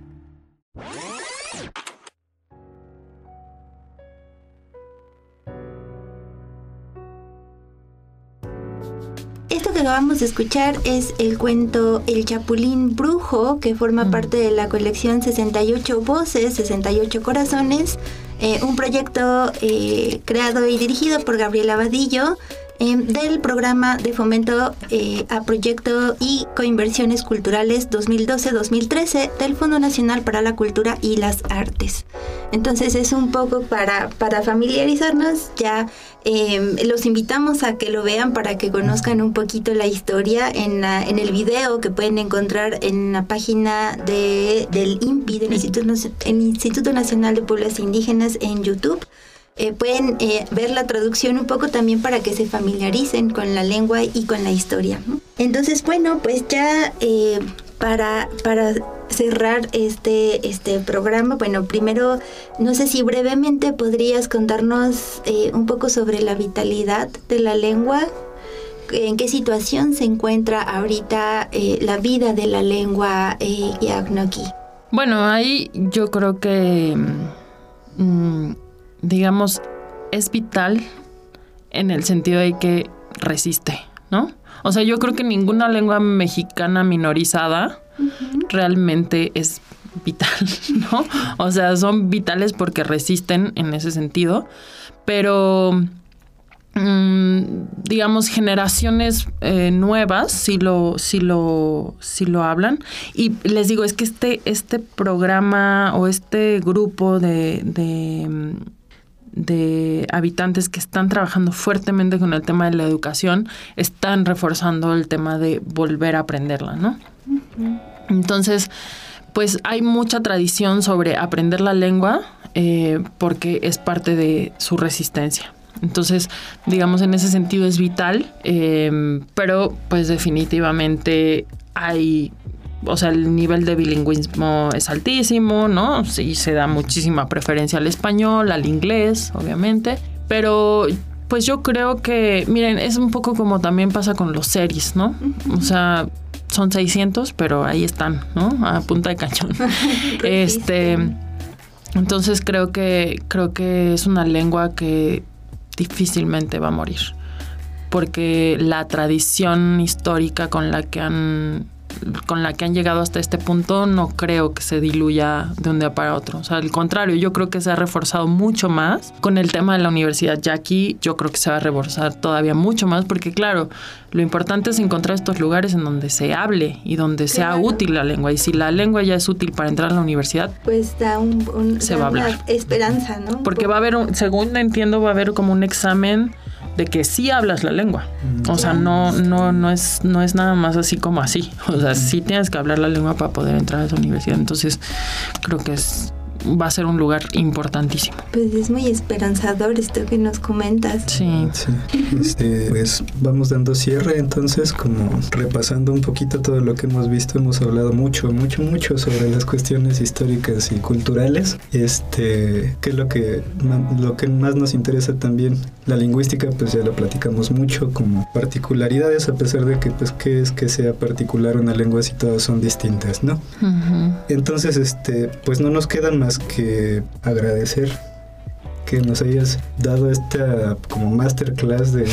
Speaker 3: Esto que acabamos de escuchar es el cuento El Chapulín Brujo, que forma mm. parte de la colección sesenta y ocho Voces, sesenta y ocho Corazones, eh, un proyecto eh, creado y dirigido por Gabriela Vadillo, eh, del programa de fomento eh, a proyecto y coinversiones culturales dos mil doce dos mil trece del Fondo Nacional para la Cultura y las Artes. Entonces es un poco para, para familiarizarnos, ya eh, los invitamos a que lo vean para que conozcan un poquito la historia en, la, en el video que pueden encontrar en la página de, del I N P I, del Instituto, el Instituto Nacional de Pueblos Indígenas en YouTube. Eh, pueden eh, ver la traducción un poco también para que se familiaricen con la lengua y con la historia, ¿no? Entonces, bueno, pues ya eh, para, para cerrar este, este programa, bueno, primero, no sé si brevemente podrías contarnos eh, un poco sobre la vitalidad de la lengua, en qué situación se encuentra ahorita eh, la vida de la lengua eh, Yaqnoqui.
Speaker 5: Bueno, ahí yo creo que... Mmm, digamos, es vital en el sentido de que resiste, ¿no? O sea, yo creo que ninguna lengua mexicana minorizada uh-huh. realmente es vital, ¿no? O sea, son vitales porque resisten en ese sentido, pero mmm, digamos, generaciones eh, nuevas sí lo, sí lo, sí lo hablan. Y les digo, es que este, este programa o este grupo de... de de habitantes que están trabajando fuertemente con el tema de la educación, están reforzando el tema de volver a aprenderla, ¿no? Uh-huh. Entonces, pues hay mucha tradición sobre aprender la lengua eh, porque es parte de su resistencia. Entonces, digamos, en ese sentido es vital, eh, pero pues definitivamente hay... O sea, el nivel de bilingüismo es altísimo, ¿no? Sí, se da muchísima preferencia al español, al inglés, obviamente. Pero, pues yo creo que, miren, es un poco como también pasa con los series, ¿no? O sea, son seiscientos, pero ahí están, ¿no? A punta de cañón. este, entonces creo que, creo que es una lengua que difícilmente va a morir. Porque la tradición histórica con la que han... con la que han llegado hasta este punto, no creo que se diluya de un día para otro. O sea, al contrario, yo creo que se ha reforzado mucho más. Con el tema de la Universidad Yaqui, yo creo que se va a reforzar todavía mucho más, porque claro, lo importante es encontrar estos lugares en donde se hable y donde sea claro. útil la lengua. Y si la lengua ya es útil para entrar a la universidad,
Speaker 3: pues da, un, un,
Speaker 5: se
Speaker 3: da
Speaker 5: va a hablar.
Speaker 3: Una esperanza, ¿no?
Speaker 5: Porque va a haber, un, según entiendo, va a haber como un examen de que sí hablas la lengua. O sea, no, no, no es, no es nada más así como así. O sea, sí tienes que hablar la lengua para poder entrar a esa universidad. Entonces, creo que es, va a ser un lugar importantísimo.
Speaker 3: Pues es muy esperanzador esto que nos comentas.
Speaker 5: Sí.
Speaker 4: sí. Este, pues vamos dando cierre, entonces, como repasando un poquito todo lo que hemos visto, hemos hablado mucho, mucho, mucho sobre las cuestiones históricas y culturales. Este, que es lo que, lo que más nos interesa también. La lingüística, pues ya lo platicamos mucho, como particularidades, a pesar de que, pues, ¿qué es que sea particular una lengua si todas son distintas, ¿no? Uh-huh. Entonces, este, pues no nos quedan más que agradecer que nos hayas dado esta como masterclass de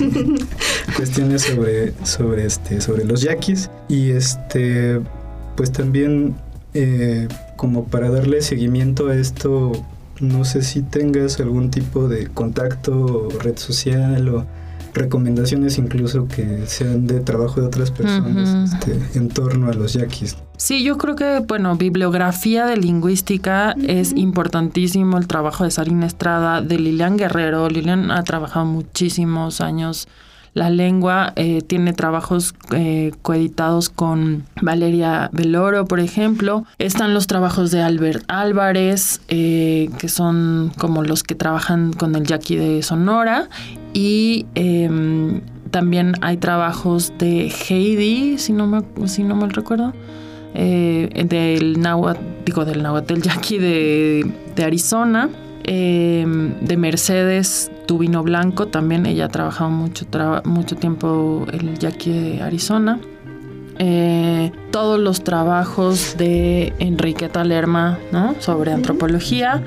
Speaker 4: cuestiones sobre, sobre, este, sobre los yaquis y este, pues también eh, como para darle seguimiento a esto. No sé si tengas algún tipo de contacto o red social o recomendaciones incluso que sean de trabajo de otras personas uh-huh. este, en torno a los yaquis.
Speaker 5: Sí, yo creo que, bueno, bibliografía de lingüística uh-huh. es importantísimo. El trabajo de Sarina Estrada, de Lilian Guerrero. Lilian ha trabajado muchísimos años la lengua, eh, tiene trabajos eh, coeditados con Valeria Veloro, por ejemplo. Están los trabajos de Albert Álvarez, eh, que son como los que trabajan con el yaqui de Sonora. Y eh, también hay trabajos de Heidi, si no me, si no mal recuerdo, eh, del náhuatl, digo del náhuatl, del yaqui de, de Arizona, eh, de Mercedes Tubino Blanco, también ella ha trabajado mucho, traba, mucho tiempo el yaqui de Arizona. Eh, todos los trabajos de Enriqueta Lerma, ¿no? Sobre antropología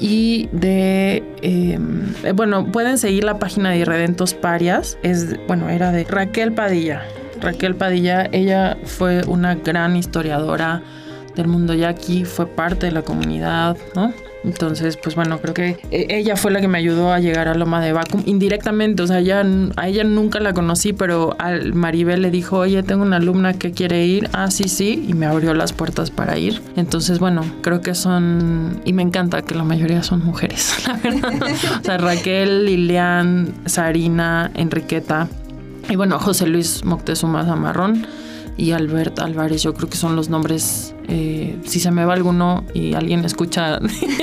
Speaker 5: y de eh, bueno, pueden seguir la página de Irredentos Parias, es, bueno, era de Raquel Padilla. Raquel Padilla, ella fue una gran historiadora del mundo yaqui, fue parte de la comunidad, ¿no? Entonces, pues bueno, creo que ella fue la que me ayudó a llegar a Loma de Bacum indirectamente. O sea, ya, a ella nunca la conocí, pero al Maribel le dijo, oye, tengo una alumna que quiere ir. Ah, sí, sí, y me abrió las puertas para ir. Entonces, bueno, creo que son, y me encanta que la mayoría son mujeres, la verdad. O sea, Raquel, Lilian, Sarina, Enriqueta, y bueno, José Luis Moctezuma Zamarrón y Albert Álvarez, yo creo que son los nombres. Eh, si se me va alguno y alguien escucha,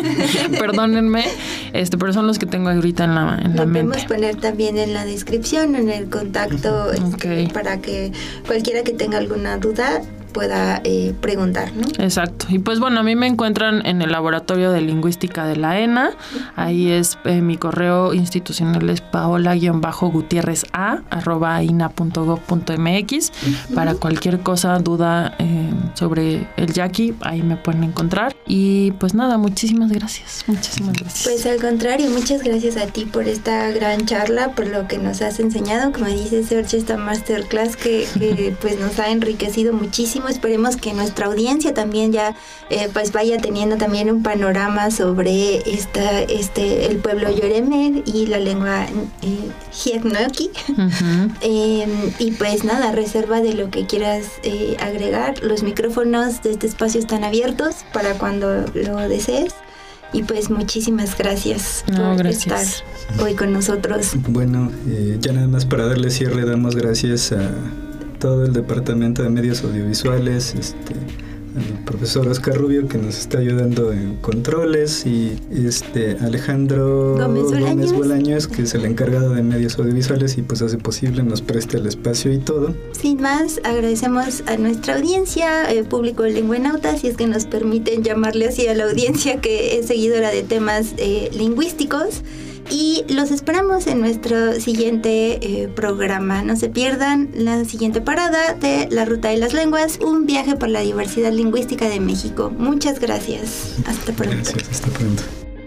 Speaker 5: perdónenme, este, pero son los que tengo ahorita en la, en la mente.
Speaker 3: Lo podemos poner también en la descripción, en el contacto, okay. este, para que cualquiera que tenga alguna duda pueda eh, preguntar, ¿no?
Speaker 5: Exacto. Y pues bueno, a mí me encuentran en el Laboratorio de Lingüística de la ENA. Ahí es eh, mi correo institucional es paola-gutierrez a arroba ina punto gob punto mx. Uh-huh. Para cualquier cosa, duda eh, sobre el yaqui, ahí me pueden encontrar. Y pues nada, muchísimas gracias. Muchísimas gracias.
Speaker 3: Pues al contrario, muchas gracias a ti por esta gran charla, por lo que nos has enseñado. Como dice Sergio, esta masterclass que, que pues nos ha enriquecido muchísimo. Esperemos que nuestra audiencia también ya eh, pues vaya teniendo también un panorama sobre esta, este, el pueblo Yoreme y la lengua eh, Hiagnoki. Uh-huh. eh, y pues nada, reserva de lo que quieras eh, agregar. Los micrófonos de este espacio están abiertos para cuando lo desees. Y pues muchísimas gracias
Speaker 5: no,
Speaker 3: por
Speaker 5: gracias.
Speaker 3: estar hoy con nosotros.
Speaker 4: Bueno, eh, ya nada más para darle cierre, damos gracias a todo el departamento de medios audiovisuales, este, al profesor Oscar Rubio, que nos está ayudando en controles, y este Alejandro
Speaker 3: Gómez Bolaños,
Speaker 4: Gómez Bolaños, que es el encargado de medios audiovisuales y pues hace posible, nos preste el espacio y todo.
Speaker 3: Sin más, agradecemos a nuestra audiencia, eh, público de Lingüenautas, si es que nos permiten llamarle así a la audiencia que es seguidora de temas eh, lingüísticos. Y los esperamos en nuestro siguiente eh, programa. No se pierdan la siguiente parada de La Ruta de las Lenguas, un viaje por la diversidad lingüística de México. Muchas gracias. Hasta pronto.
Speaker 4: Gracias, hasta pronto.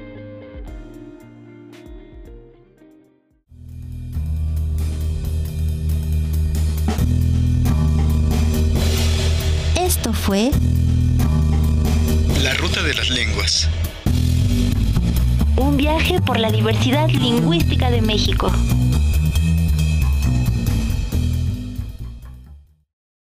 Speaker 1: Esto fue
Speaker 2: La Ruta de las Lenguas.
Speaker 1: Un viaje por la diversidad lingüística de México.